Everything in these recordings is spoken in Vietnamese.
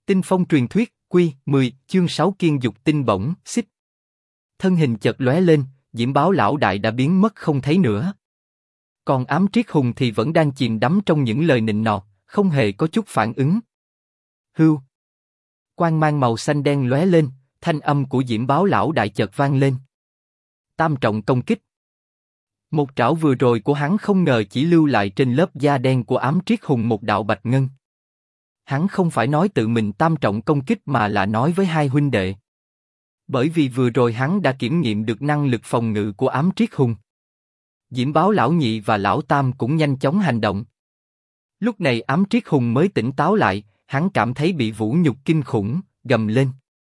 Tinh phong truyền thuyết, Quy 10, chương 6 kiên dục tinh bổng, xích. Thân hình chợt lóe lên, Diễm Báo lão đại đã biến mất không thấy nữa. Còn Ám Triết Hùng thì vẫn đang chìm đắm trong những lời nịnh nọt, không hề có chút phản ứng. Hưu. Quang mang màu xanh đen lóe lên, thanh âm của Diễm Báo lão đại chợt vang lên. Tam trọng công kích. Một trảo vừa rồi của hắn không ngờ chỉ lưu lại trên lớp da đen của Ám Triết Hùng một đạo bạch ngân. Hắn không phải nói tự mình tam trọng công kích mà là nói với hai huynh đệ. Bởi vì vừa rồi hắn đã kiểm nghiệm được năng lực phòng ngự của Ám Triết Hùng. Diễm Báo lão nhị và lão tam cũng nhanh chóng hành động. Lúc này Ám Triết Hùng mới tỉnh táo lại, hắn cảm thấy bị vũ nhục kinh khủng, gầm lên.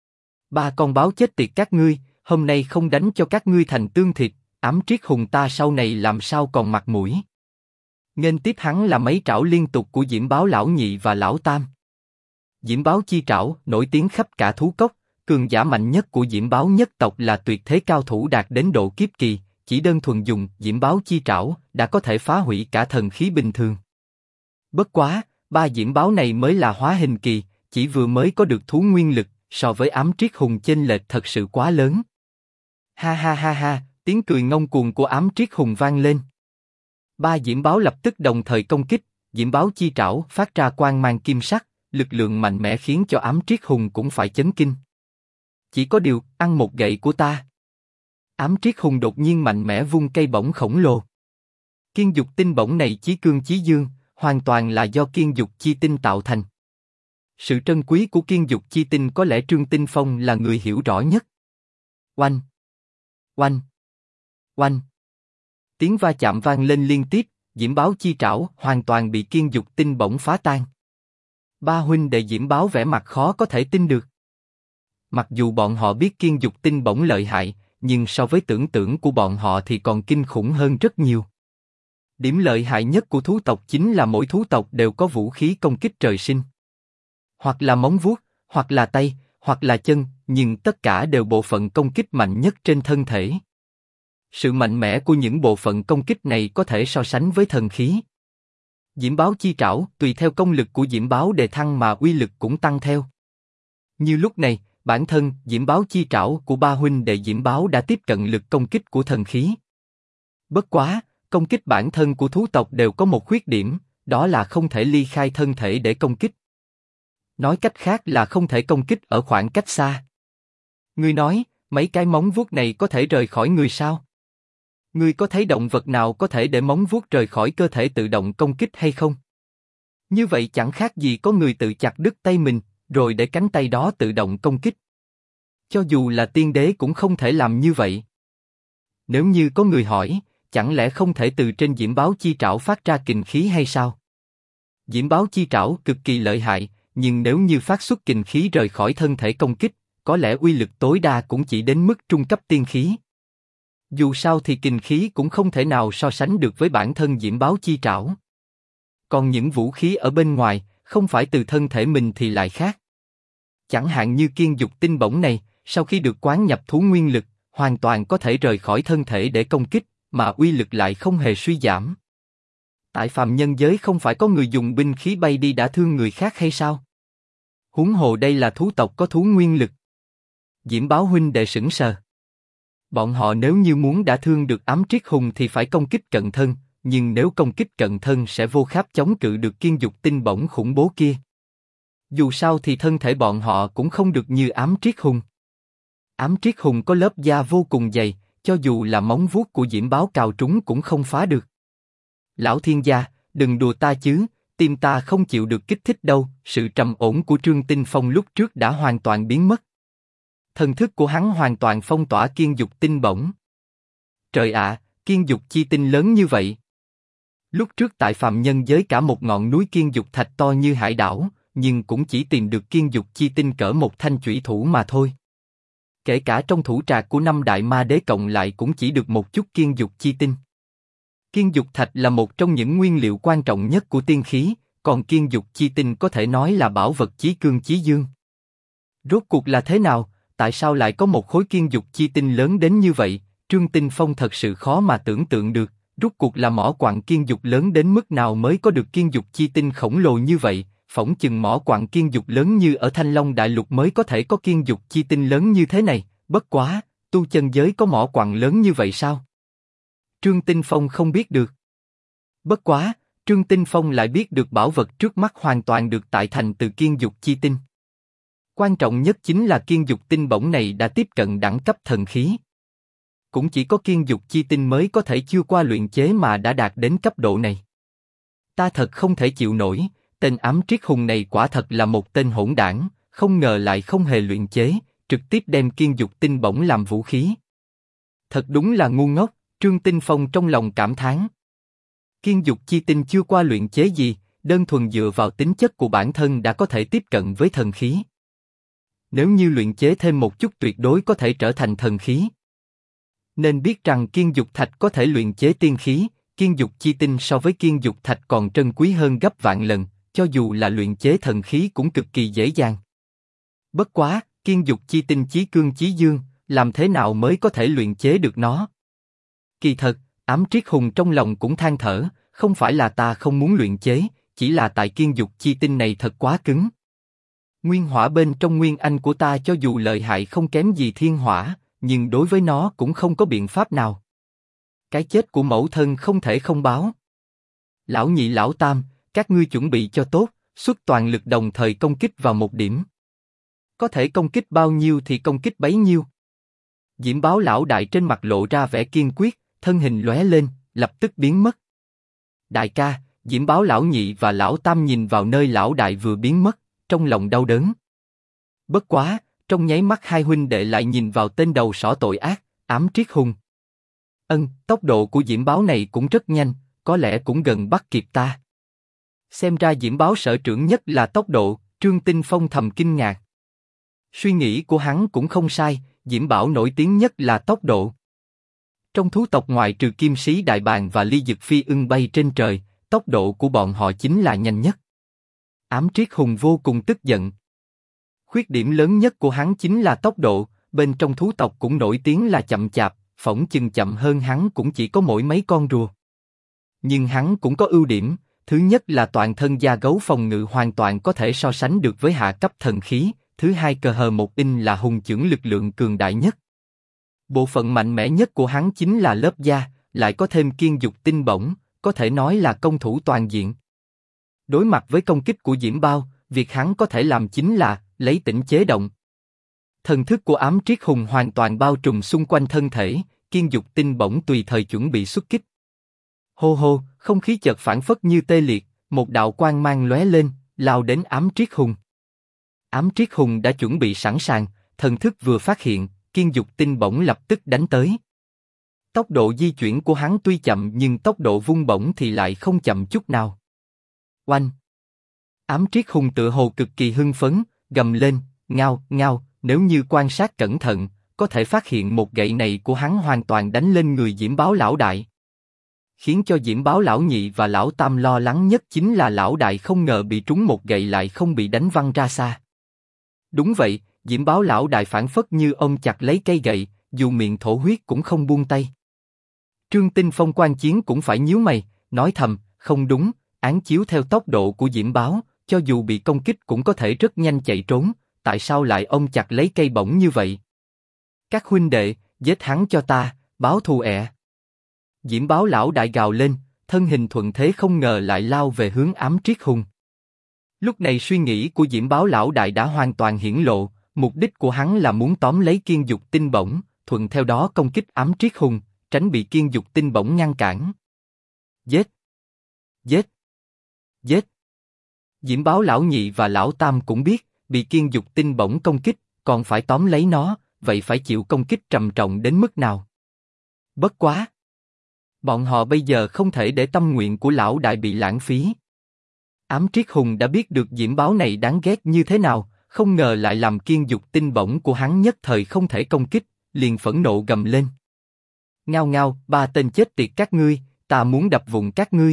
Ba con báo chết tiệt các ngươi, hôm nay không đánh cho các ngươi thành tương thịt, Ám Triết Hùng ta sau này làm sao còn mặt mũi. Nghênh tiếp hắn là mấy trảo liên tục của Diễm Báo lão nhị và lão tam. Diễm Báo chi trảo nổi tiếng khắp cả thú cốc, cường giả mạnh nhất của Diễm Báo nhất tộc là tuyệt thế cao thủ đạt đến độ kiếp kỳ, chỉ đơn thuần dùng Diễm Báo chi trảo đã có thể phá hủy cả thần khí bình thường. Bất quá, ba Diễm Báo này mới là hóa hình kỳ, chỉ vừa mới có được thú nguyên lực, so với Ám Triết Hùng chênh lệch thật sự quá lớn. Ha ha ha ha, tiếng cười ngông cuồng của Ám Triết Hùng vang lên. Ba Diễm Báo lập tức đồng thời công kích, Diễm Báo chi trảo phát ra quang mang kim sắc, lực lượng mạnh mẽ khiến cho Ám Triết Hùng cũng phải chấn kinh. Chỉ có điều, ăn một gậy của ta. Ám Triết Hùng đột nhiên mạnh mẽ vung cây bổng khổng lồ. Kiên dục tinh bổng này chí cương chí dương, hoàn toàn là do kiên dục chi tinh tạo thành. Sự trân quý của kiên dục chi tinh có lẽ Trương Tinh Phong là người hiểu rõ nhất. Oanh! Oanh! Oanh! Tiếng va chạm vang lên liên tiếp, Diễm Báo chi trảo hoàn toàn bị kiên dục tinh bổng phá tan. Ba huynh đệ Diễm Báo vẻ mặt khó có thể tin được. Mặc dù bọn họ biết kiên dục tinh bổng lợi hại, nhưng so với tưởng tượng của bọn họ thì còn kinh khủng hơn rất nhiều. Điểm lợi hại nhất của thú tộc chính là mỗi thú tộc đều có vũ khí công kích trời sinh. Hoặc là móng vuốt, hoặc là tay, hoặc là chân, nhưng tất cả đều bộ phận công kích mạnh nhất trên thân thể. Sự mạnh mẽ của những bộ phận công kích này có thể so sánh với thần khí. Diễm Báo chi trảo, tùy theo công lực của Diễm Báo đề thăng mà uy lực cũng tăng theo. Như lúc này, bản thân Diễm Báo chi trảo của ba huynh đệ Diễm Báo đã tiếp cận lực công kích của thần khí. Bất quá, công kích bản thân của thú tộc đều có một khuyết điểm, đó là không thể ly khai thân thể để công kích. Nói cách khác là không thể công kích ở khoảng cách xa. Ngươi nói, mấy cái móng vuốt này có thể rời khỏi người sao? Ngươi có thấy động vật nào có thể để móng vuốt rời khỏi cơ thể tự động công kích hay không? Như vậy chẳng khác gì có người tự chặt đứt tay mình, rồi để cánh tay đó tự động công kích. Cho dù là tiên đế cũng không thể làm như vậy. Nếu như có người hỏi, chẳng lẽ không thể từ trên Diễm Báo chi trảo phát ra kình khí hay sao? Diễm Báo chi trảo cực kỳ lợi hại, nhưng nếu như phát xuất kình khí rời khỏi thân thể công kích, có lẽ uy lực tối đa cũng chỉ đến mức trung cấp tiên khí. Dù sao thì kình khí cũng không thể nào so sánh được với bản thân Diễm Báo chi trảo. Còn những vũ khí ở bên ngoài, không phải từ thân thể mình thì lại khác. Chẳng hạn như kiên dục tinh bổng này, sau khi được quán nhập thú nguyên lực, hoàn toàn có thể rời khỏi thân thể để công kích, mà uy lực lại không hề suy giảm. Tại phàm nhân giới không phải có người dùng binh khí bay đi đả thương người khác hay sao? Huống hồ đây là thú tộc có thú nguyên lực. Diễm Báo huynh đệ sững sờ. Bọn họ nếu như muốn đả thương được Ám Triết Hùng thì phải công kích cận thân, nhưng nếu công kích cận thân sẽ vô pháp chống cự được kiên dục tinh bổng khủng bố kia. Dù sao thì thân thể bọn họ cũng không được như Ám Triết Hùng. Ám Triết Hùng có lớp da vô cùng dày, cho dù là móng vuốt của Diễm Báo cào trúng cũng không phá được. Lão thiên gia, đừng đùa ta chứ, tim ta không chịu được kích thích đâu. Sự trầm ổn của Trương Tinh Phong lúc trước đã hoàn toàn biến mất. Thần thức của hắn hoàn toàn phong tỏa kiên dục tinh bổng. Trời ạ, kiên dục chi tinh lớn như vậy. Lúc trước tại phàm nhân giới cả một ngọn núi kiên dục thạch to như hải đảo, nhưng cũng chỉ tìm được kiên dục chi tinh cỡ một thanh chủy thủ mà thôi. Kể cả trong thủ trạc của năm đại ma đế cộng lại cũng chỉ được một chút kiên dục chi tinh. Kiên dục thạch là một trong những nguyên liệu quan trọng nhất của tiên khí, còn kiên dục chi tinh có thể nói là bảo vật chí cương chí dương. Rốt cuộc là thế nào? Tại sao lại có một khối kiên dục chi tinh lớn đến như vậy? Trương Tinh Phong thật sự khó mà tưởng tượng được. Rốt cuộc là mỏ quặng kiên dục lớn đến mức nào mới có được kiên dục chi tinh khổng lồ như vậy? phỏng chừng mỏ quặng kiên dục lớn như ở Thanh Long Đại Lục mới có thể có kiên dục chi tinh lớn như thế này, bất quá, tu chân giới có mỏ quặng lớn như vậy sao? Trương Tinh Phong không biết được. Bất quá, Trương Tinh Phong lại biết được bảo vật trước mắt hoàn toàn được tạo thành từ kiên dục chi tinh. Quan trọng nhất chính là kiên dục tinh bổng này đã tiếp cận đẳng cấp thần khí. Cũng chỉ có kiên dục chi tinh mới có thể chưa qua luyện chế mà đã đạt đến cấp độ này. Ta thật không thể chịu nổi, tên ám triết hùng này quả thật là một tên hỗn đảng, không ngờ lại không hề luyện chế, trực tiếp đem kiên dục tinh bổng làm vũ khí. Thật đúng là ngu ngốc, Trương Tinh Phong trong lòng cảm thán. Kiên dục chi tinh chưa qua luyện chế gì, đơn thuần dựa vào tính chất của bản thân đã có thể tiếp cận với thần khí. Nếu như luyện chế thêm một chút tuyệt đối có thể trở thành thần khí. Nên biết rằng kiên dục thạch có thể luyện chế tiên khí, kiên dục chi tinh so với kiên dục thạch còn trân quý hơn gấp vạn lần, cho dù là luyện chế thần khí cũng cực kỳ dễ dàng. Bất quá, kiên dục chi tinh chí cương chí dương, làm thế nào mới có thể luyện chế được nó? Kỳ thật, ám triết hùng trong lòng cũng than thở, không phải là ta không muốn luyện chế, chỉ là tại kiên dục chi tinh này thật quá cứng. Nguyên hỏa bên trong nguyên anh của ta cho dù lợi hại không kém gì thiên hỏa, nhưng đối với nó cũng không có biện pháp nào. Cái chết của mẫu thân không thể không báo. Lão nhị lão tam, các ngươi chuẩn bị cho tốt, xuất toàn lực đồng thời công kích vào một điểm. Có thể công kích bao nhiêu thì công kích bấy nhiêu. Diễm Báo lão đại trên mặt lộ ra vẻ kiên quyết, thân hình lóe lên, lập tức biến mất. Đại ca, Diễm Báo lão nhị và lão tam nhìn vào nơi lão đại vừa biến mất, trong lòng đau đớn. Bất quá, trong nháy mắt hai huynh đệ lại nhìn vào tên đầu sỏ tội ác, ám triết hùng. Tốc độ của Diễm Báo này cũng rất nhanh, có lẽ cũng gần bắt kịp ta. Xem ra Diễm Báo sở trưởng nhất là tốc độ, Trương Tinh Phong thầm kinh ngạc. Suy nghĩ của hắn cũng không sai, Diễm Bảo nổi tiếng nhất là tốc độ. Trong thú tộc ngoại trừ Kim Sĩ Đại Bàng và Ly Dực Phi ưng bay trên trời, tốc độ của bọn họ chính là nhanh nhất. Ám triết hùng vô cùng tức giận. Khuyết điểm lớn nhất của hắn chính là tốc độ, bên trong thú tộc cũng nổi tiếng là chậm chạp, phỏng chừng chậm hơn hắn cũng chỉ có mỗi mấy con rùa. Nhưng hắn cũng có ưu điểm, thứ nhất là toàn thân da gấu phòng ngự hoàn toàn có thể so sánh được với hạ cấp thần khí, thứ hai cờ hờ một in là hùng chưởng lực lượng cường đại nhất. Bộ phận mạnh mẽ nhất của hắn chính là lớp da, lại có thêm kiên dục tinh bổng, có thể nói là công thủ toàn diện. Đối mặt với công kích của Diễm Bao, việc hắn có thể làm chính là lấy tĩnh chế động. Thần thức của ám triết hùng hoàn toàn bao trùm xung quanh thân thể, kiên dục tinh bổng tùy thời chuẩn bị xuất kích. Hô hô, không khí chợt phảng phất như tê liệt, một đạo quang mang lóe lên, lao đến ám triết hùng. Ám triết hùng đã chuẩn bị sẵn sàng, thần thức vừa phát hiện, kiên dục tinh bổng lập tức đánh tới. Tốc độ di chuyển của hắn tuy chậm nhưng tốc độ vung bổng thì lại không chậm chút nào. Oanh! Ám triết hùng tựa hồ cực kỳ hưng phấn, gầm lên, ngao, ngao, nếu như quan sát cẩn thận, có thể phát hiện một gậy này của hắn hoàn toàn đánh lên người Diễm Báo lão đại. Khiến cho Diễm Báo lão nhị và lão tam lo lắng nhất chính là lão đại không ngờ bị trúng một gậy lại không bị đánh văng ra xa. Đúng vậy, Diễm Báo lão đại phản phất như ôm chặt lấy cây gậy, dù miệng thổ huyết cũng không buông tay. Trương Tinh Phong quan chiến cũng phải nhíu mày, nói thầm, không đúng, án chiếu theo tốc độ của Diễm Báo, cho dù bị công kích cũng có thể rất nhanh chạy trốn, tại sao lại ôm chặt lấy cây bổng như vậy? Các huynh đệ, giết hắn cho ta, báo thù ẹ. Diễm Báo lão đại gào lên, thân hình thuận thế không ngờ lại lao về hướng ám triết hùng. Lúc này suy nghĩ của Diễm Báo lão đại đã hoàn toàn hiển lộ, mục đích của hắn là muốn tóm lấy kiên dục tinh bổng, thuận theo đó công kích ám triết hùng, tránh bị kiên dục tinh bổng ngăn cản. Giết! Giết! Giết! Diễm Báo lão nhị và lão tam cũng biết, bị kiên dục tinh bổng công kích, còn phải tóm lấy nó, vậy phải chịu công kích trầm trọng đến mức nào? Bất quá! Bọn họ bây giờ không thể để tâm nguyện của lão đại bị lãng phí. Ám triết hùng đã biết được Diễm Báo này đáng ghét như thế nào, không ngờ lại làm kiên dục tinh bổng của hắn nhất thời không thể công kích, liền phẫn nộ gầm lên. Ngao ngao, ba tên chết tiệt các ngươi, ta muốn đập vụn các ngươi.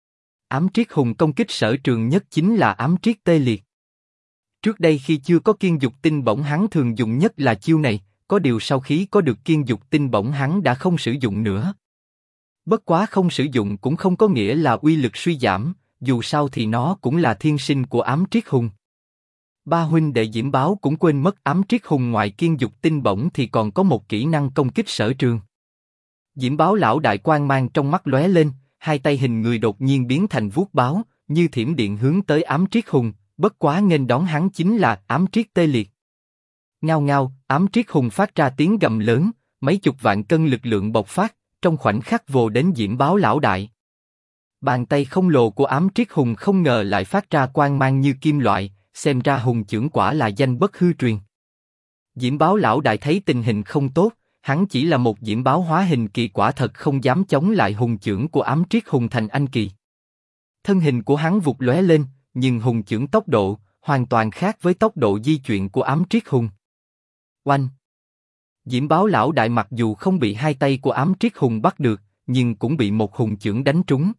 Ám triết hùng công kích sở trường nhất chính là ám triết tê liệt. Trước đây khi chưa có kiên dục tinh bổng hắn thường dùng nhất là chiêu này, có điều sau khi có được kiên dục tinh bổng hắn đã không sử dụng nữa. Bất quá không sử dụng cũng không có nghĩa là uy lực suy giảm, dù sao thì nó cũng là thiên sinh của ám triết hùng. Ba huynh đệ Diễm Báo cũng quên mất ám triết hùng ngoài kiên dục tinh bổng thì còn có một kỹ năng công kích sở trường. Diễm Báo lão đại quang mang trong mắt lóe lên, hai tay hình người đột nhiên biến thành vuốt báo, như thiểm điện hướng tới ám triết hùng, bất quá nghênh đón hắn chính là ám triết tê liệt. Ngao ngao, ám triết hùng phát ra tiếng gầm lớn, mấy chục vạn cân lực lượng bộc phát, trong khoảnh khắc vồ đến Diễm Báo lão đại. Bàn tay khổng lồ của ám triết hùng không ngờ lại phát ra quang mang như kim loại, xem ra hùng chưởng quả là danh bất hư truyền. Diễm Báo lão đại thấy tình hình không tốt, hắn chỉ là một Diễm Báo hóa hình kỳ, quả thật không dám chống lại hùng chưởng của ám triết hùng thành anh kỳ. Thân hình của hắn vụt lóe lên, nhưng hùng chưởng tốc độ hoàn toàn khác với tốc độ di chuyển của ám triết hùng. Oanh! Diễm Báo lão đại mặc dù không bị hai tay của ám triết hùng bắt được, nhưng cũng bị một hùng chưởng đánh trúng.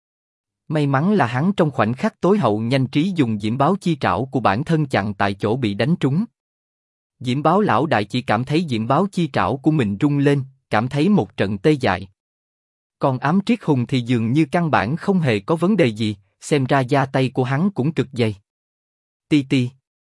May mắn là hắn trong khoảnh khắc tối hậu nhanh trí dùng Diễm Báo chi trảo của bản thân chặn tại chỗ bị đánh trúng. Diễm Báo lão đại chỉ cảm thấy Diễm Báo chi trảo của mình rung lên, cảm thấy một trận tê dại. Còn ám triết hùng thì dường như căn bản không hề có vấn đề gì, xem ra da tay của hắn cũng cực dày. Ti ti.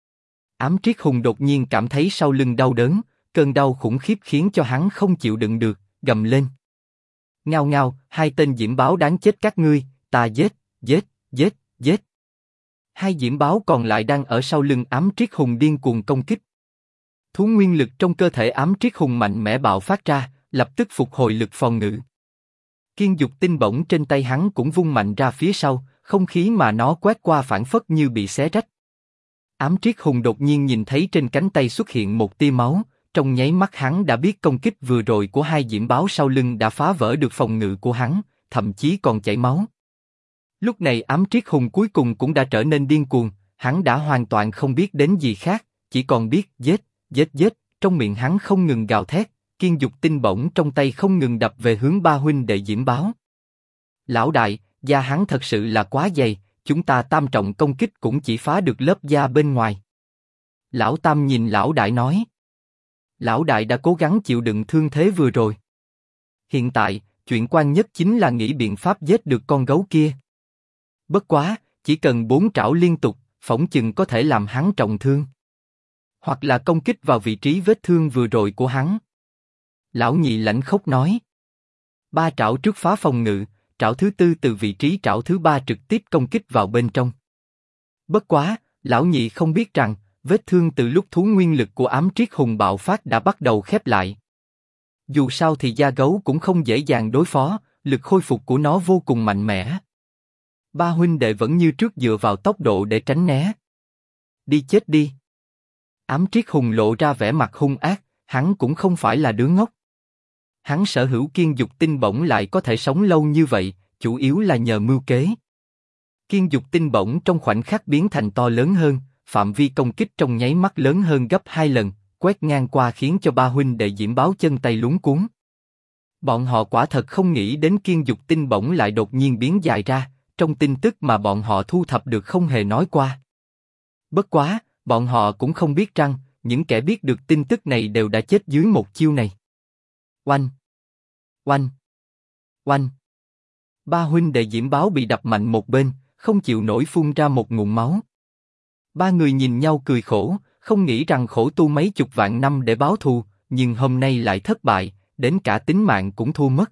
Ám triết hùng đột nhiên cảm thấy sau lưng đau đớn, cơn đau khủng khiếp khiến cho hắn không chịu đựng được, gầm lên. Ngao ngao, hai tên Diễm Báo đáng chết các ngươi, ta giết, giết, giết, giết. Hai Diễm Báo còn lại đang ở sau lưng ám triết hùng điên cuồng công kích. Thú nguyên lực trong cơ thể ám triết hùng mạnh mẽ bạo phát ra, lập tức phục hồi lực phòng ngự. Kiên dục tinh bổng trên tay hắn cũng vung mạnh ra phía sau, không khí mà nó quét qua phảng phất như bị xé rách. Ám triết hùng đột nhiên nhìn thấy trên cánh tay xuất hiện một tia máu, trong nháy mắt hắn đã biết công kích vừa rồi của hai Diễm Báo sau lưng đã phá vỡ được phòng ngự của hắn, thậm chí còn chảy máu. Lúc này ám triết hùng cuối cùng cũng đã trở nên điên cuồng, hắn đã hoàn toàn không biết đến gì khác, chỉ còn biết giết, giết giết, trong miệng hắn không ngừng gào thét, kiên dục tinh bổng trong tay không ngừng đập về hướng ba huynh đệ Diễm Báo. Lão đại, da hắn thật sự là quá dày, chúng ta tam trọng công kích cũng chỉ phá được lớp da bên ngoài. Lão Tam nhìn lão đại nói. Lão đại đã cố gắng chịu đựng thương thế vừa rồi. Hiện tại, chuyện quan nhất chính là nghĩ biện pháp giết được con gấu kia. Bất quá, chỉ cần 4 trảo liên tục, phỏng chừng có thể làm hắn trọng thương. Hoặc là công kích vào vị trí vết thương vừa rồi của hắn. Lão Nhị lãnh khốc nói. 3 trảo trước phá phòng ngự, trảo thứ tư từ vị trí trảo thứ 3 trực tiếp công kích vào bên trong. Bất quá, Lão Nhị không biết rằng, vết thương từ lúc thú nguyên lực của ám triết hùng bạo phát đã bắt đầu khép lại. Dù sao thì da gấu cũng không dễ dàng đối phó, lực khôi phục của nó vô cùng mạnh mẽ. Ba huynh đệ vẫn như trước dựa vào tốc độ để tránh né. Đi chết đi. Ám triết hùng lộ ra vẻ mặt hung ác, hắn cũng không phải là đứa ngốc. Hắn sở hữu kiên dục tinh bổng lại có thể sống lâu như vậy, chủ yếu là nhờ mưu kế. Kiên dục tinh bổng trong khoảnh khắc biến thành to lớn hơn, phạm vi công kích trong nháy mắt lớn hơn gấp 2 lần, quét ngang qua khiến cho ba huynh đệ Diễm Báo chân tay luống cuống. Bọn họ quả thật không nghĩ đến kiên dục tinh bổng lại đột nhiên biến dài ra, trong tin tức mà bọn họ thu thập được không hề nói qua. Bất quá, bọn họ cũng không biết rằng, những kẻ biết được tin tức này đều đã chết dưới một chiêu này. Oanh! Oanh! Oanh! Ba huynh đệ Diễm Báo bị đập mạnh một bên, không chịu nổi phun ra một ngụm máu. Ba người nhìn nhau cười khổ, không nghĩ rằng khổ tu mấy chục vạn năm để báo thù, nhưng hôm nay lại thất bại, đến cả tính mạng cũng thua mất.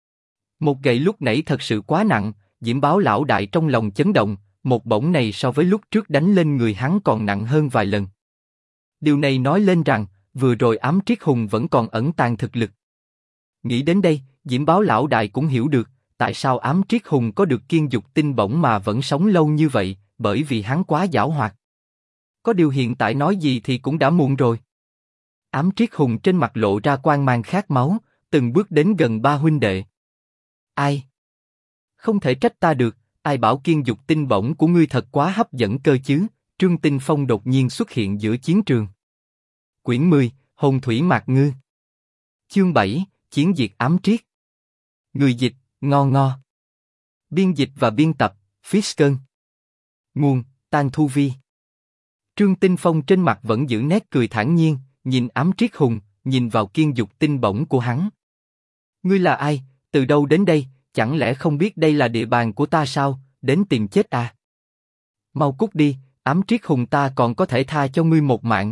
Một gậy lúc nãy thật sự quá nặng, Diễm Báo lão đại trong lòng chấn động, một bổng này so với lúc trước đánh lên người hắn còn nặng hơn vài lần. Điều này nói lên rằng, vừa rồi ám triết hùng vẫn còn ẩn tàng thực lực. Nghĩ đến đây, Diễm Báo lão đại cũng hiểu được, tại sao ám triết hùng có được kiên dục tinh bổng mà vẫn sống lâu như vậy, bởi vì hắn quá giảo hoạt. Có điều hiện tại nói gì thì cũng đã muộn rồi. Ám triết hùng trên mặt lộ ra quang mang khát máu, từng bước đến gần ba huynh đệ. Ai? Không thể trách ta được, ai bảo kiên dục tinh bổng của ngươi thật quá hấp dẫn cơ chứ? Trương Tinh Phong đột nhiên xuất hiện giữa chiến trường. Quyển 10, Hồn Thủy Mạc Ngư. Chương 7, Chiến diệt ám triết. Người dịch, Ngo Ngo. Biên dịch và biên tập, Fisker. Nguồn, Tang Thu Vi. Trương Tinh Phong trên mặt vẫn giữ nét cười thản nhiên, nhìn ám triết hùng, nhìn vào kiên dục tinh bổng của hắn. Ngươi là ai, từ đâu đến đây, chẳng lẽ không biết đây là địa bàn của ta sao? đến tìm chết à? Mau cút đi, Ám Triết Hùng, ta còn có thể tha cho ngươi một mạng.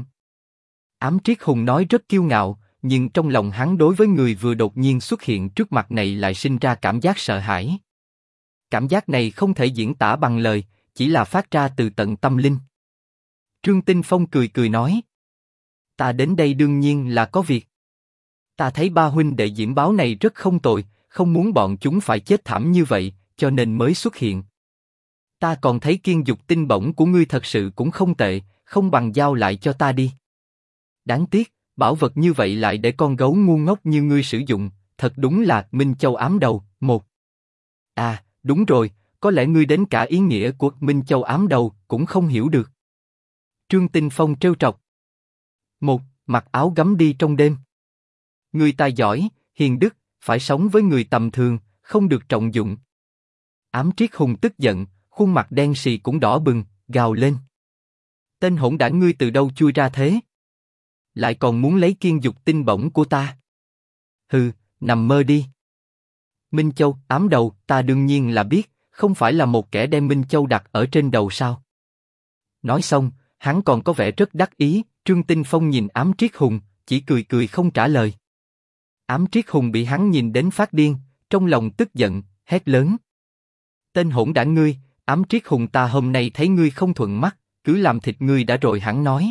Ám Triết Hùng nói rất kiêu ngạo, nhưng trong lòng hắn đối với người vừa đột nhiên xuất hiện trước mặt này lại sinh ra cảm giác sợ hãi. Cảm giác này không thể diễn tả bằng lời, chỉ là phát ra từ tận tâm linh. Trương Tinh Phong cười cười nói: ta đến đây đương nhiên là có việc. Ta thấy ba huynh đệ Diễm Báo này rất không tồi, không muốn bọn chúng phải chết thảm như vậy, cho nên mới xuất hiện. Ta còn thấy Kiên Dục Tinh Bổng của ngươi thật sự cũng không tệ, không bằng giao lại cho ta đi. Đáng tiếc, bảo vật như vậy lại để con gấu ngu ngốc như ngươi sử dụng, thật đúng là Minh Châu ám đầu. Một. À, đúng rồi, có lẽ ngươi đến cả ý nghĩa của Minh Châu ám đầu cũng không hiểu được. Trương Tinh Phong trêu trọc. Một, mặc áo gấm đi trong đêm. Người tài giỏi, hiền đức, phải sống với người tầm thường, không được trọng dụng. Ám Triết Hùng tức giận, khuôn mặt đen sì cũng đỏ bừng, gào lên: tên hỗn đản, ngươi từ đâu chui ra thế? Lại còn muốn lấy Kiên Dục Tinh Bổng của ta? Hừ, nằm mơ đi. Minh Châu ám đầu, ta đương nhiên là biết, không phải là một kẻ đem Minh Châu đặt ở trên đầu sao? Nói xong, hắn còn có vẻ rất đắc ý. Trương Tinh Phong nhìn Ám Triết Hùng, chỉ cười cười không trả lời. Ám Triết Hùng bị hắn nhìn đến phát điên, trong lòng tức giận, hét lớn: tên hỗn đản ngươi, Ám Triết Hùng, ta hôm nay thấy ngươi không thuận mắt, cứ làm thịt ngươi đã rồi hắn nói.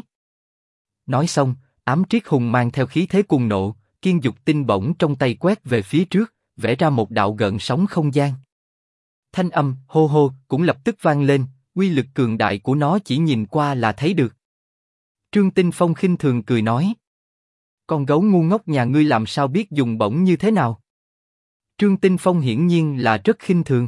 Nói xong, Ám Triết Hùng mang theo khí thế cuồng nộ, Kiên Dục Tinh Bổng trong tay quét về phía trước, vẽ ra một đạo gợn sóng không gian. Thanh âm hô hô cũng lập tức vang lên, uy lực cường đại của nó chỉ nhìn qua là thấy được. Trương Tinh Phong khinh thường cười nói: con gấu ngu ngốc nhà ngươi làm sao biết dùng bổng như thế nào? Trương Tinh Phong hiển nhiên là rất khinh thường.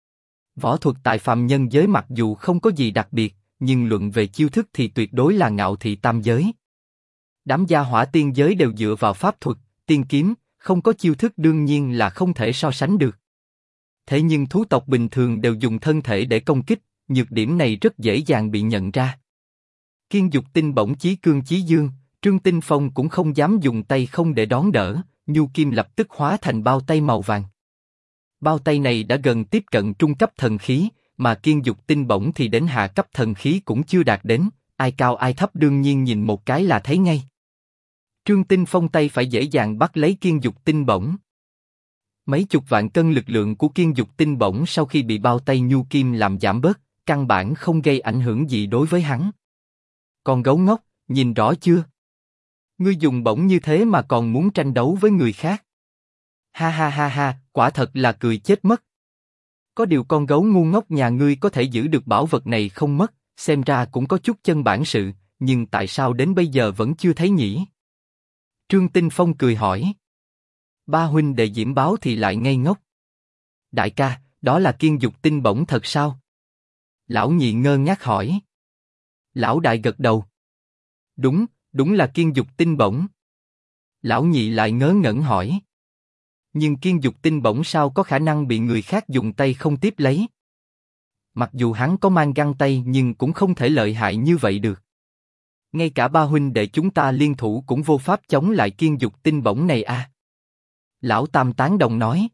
Võ thuật tại phàm nhân giới mặc dù không có gì đặc biệt, nhưng luận về chiêu thức thì tuyệt đối là ngạo thị tam giới. Đám gia hỏa tiên giới đều dựa vào pháp thuật, tiên kiếm, không có chiêu thức đương nhiên là không thể so sánh được. Thế nhưng thú tộc bình thường đều dùng thân thể để công kích, nhược điểm này rất dễ dàng bị nhận ra. Kiên Dục Tinh Bổng chí cương chí dương, Trương Tinh Phong cũng không dám dùng tay không để đón đỡ, nhu kim lập tức hóa thành bao tay màu vàng. Bao tay này đã gần tiếp cận trung cấp thần khí, mà Kiên Dục Tinh Bổng thì đến hạ cấp thần khí cũng chưa đạt đến, ai cao ai thấp đương nhiên nhìn một cái là thấy ngay. Trương Tinh Phong tay phải dễ dàng bắt lấy Kiên Dục Tinh Bổng. Mấy chục vạn cân lực lượng của Kiên Dục Tinh Bổng sau khi bị bao tay nhu kim làm giảm bớt, căn bản không gây ảnh hưởng gì đối với hắn. Con gấu ngốc, nhìn rõ chưa? Ngươi dùng bổng như thế mà còn muốn tranh đấu với người khác? Ha ha ha ha, quả thật là cười chết mất. Có điều con gấu ngu ngốc nhà ngươi có thể giữ được bảo vật này không mất, xem ra cũng có chút chân bản sự, nhưng tại sao đến bây giờ vẫn chưa thấy nhỉ? Trương Tinh Phong cười hỏi. Ba huynh đệ Diễm Báo thì lại ngây ngốc. Đại ca, đó là Kiên Dục Tinh Bổng thật sao? Lão nhị ngơ ngác hỏi. Lão đại gật đầu. Đúng, đúng là Kiên Dục Tinh Bổng. Lão nhị lại ngớ ngẩn hỏi. Nhưng Kiên Dục Tinh Bổng sao có khả năng bị người khác dùng tay không tiếp lấy? Mặc dù hắn có mang găng tay nhưng cũng không thể lợi hại như vậy được. Ngay cả ba huynh đệ chúng ta liên thủ cũng vô pháp chống lại Kiên Dục Tinh Bổng này à? Lão Tam tán đồng nói.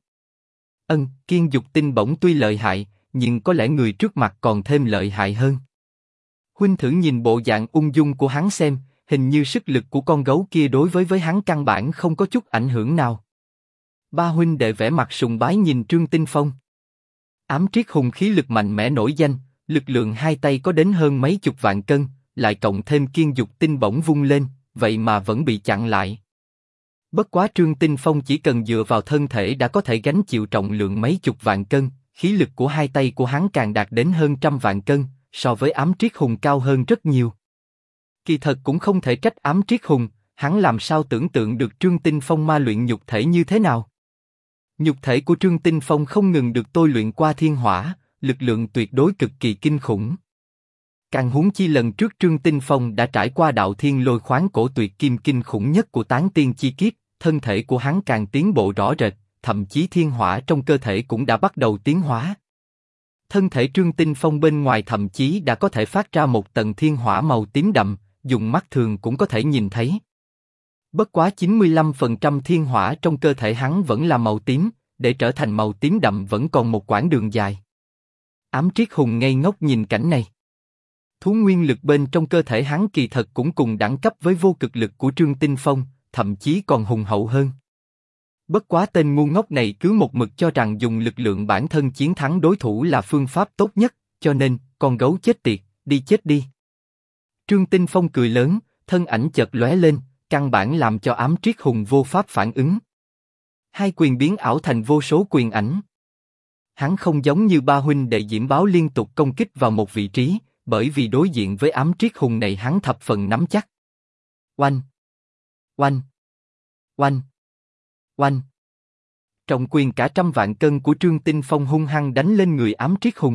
Kiên Dục Tinh Bổng tuy lợi hại, nhưng có lẽ người trước mặt còn thêm lợi hại hơn. Huynh thử nhìn bộ dạng ung dung của hắn xem, hình như sức lực của con gấu kia đối với hắn căn bản không có chút ảnh hưởng nào. Ba huynh đệ vẻ mặt sùng bái nhìn Trương Tinh Phong. Ám Triết Hùng khí lực mạnh mẽ nổi danh, lực lượng hai tay có đến hơn mấy chục vạn cân, lại cộng thêm Kiên Dục Tinh Bổng vung lên, vậy mà vẫn bị chặn lại. Bất quá Trương Tinh Phong chỉ cần dựa vào thân thể đã có thể gánh chịu trọng lượng mấy chục vạn cân, khí lực của hai tay của hắn càng đạt đến hơn trăm vạn cân, so với Ám Triết Hùng cao hơn rất nhiều. Kỳ thật cũng không thể trách Ám Triết Hùng, hắn làm sao tưởng tượng được Trương Tinh Phong ma luyện nhục thể như thế nào. Nhục thể của Trương Tinh Phong không ngừng được tôi luyện qua thiên hỏa, lực lượng tuyệt đối cực kỳ kinh khủng. Càng huống chi lần trước Trương Tinh Phong đã trải qua đạo thiên lôi khoáng cổ tuyệt kim kinh khủng nhất của tán tiên chi kiếp, thân thể của hắn càng tiến bộ rõ rệt, thậm chí thiên hỏa trong cơ thể cũng đã bắt đầu tiến hóa. Thân thể Trương Tinh Phong bên ngoài thậm chí đã có thể phát ra một tầng thiên hỏa màu tím đậm, dùng mắt thường cũng có thể nhìn thấy. Bất quá 95% thiên hỏa trong cơ thể hắn vẫn là màu tím, để trở thành màu tím đậm vẫn còn một quãng đường dài. Ám Triết Hùng ngây ngốc nhìn cảnh này. Thú nguyên lực bên trong cơ thể hắn kỳ thật cũng cùng đẳng cấp với vô cực lực của Trương Tinh Phong, thậm chí còn hùng hậu hơn. Bất quá tên ngu ngốc này cứ một mực cho rằng dùng lực lượng bản thân chiến thắng đối thủ là phương pháp tốt nhất, cho nên, con gấu chết tiệt, đi chết đi. Trương Tinh Phong cười lớn, thân ảnh chợt lóe lên, căn bản làm cho Ám Triết Hùng vô pháp phản ứng. Hai quyền biến ảo thành vô số quyền ảnh. Hắn không giống như ba huynh đệ Diễm Báo liên tục công kích vào một vị trí, bởi vì đối diện với Ám Triết Hùng này hắn thập phần nắm chắc. Oanh! Oanh! Oanh! Oanh! Trọng quyền cả trăm vạn cân của Trương Tinh Phong hung hăng đánh lên người Ám Triết Hùng.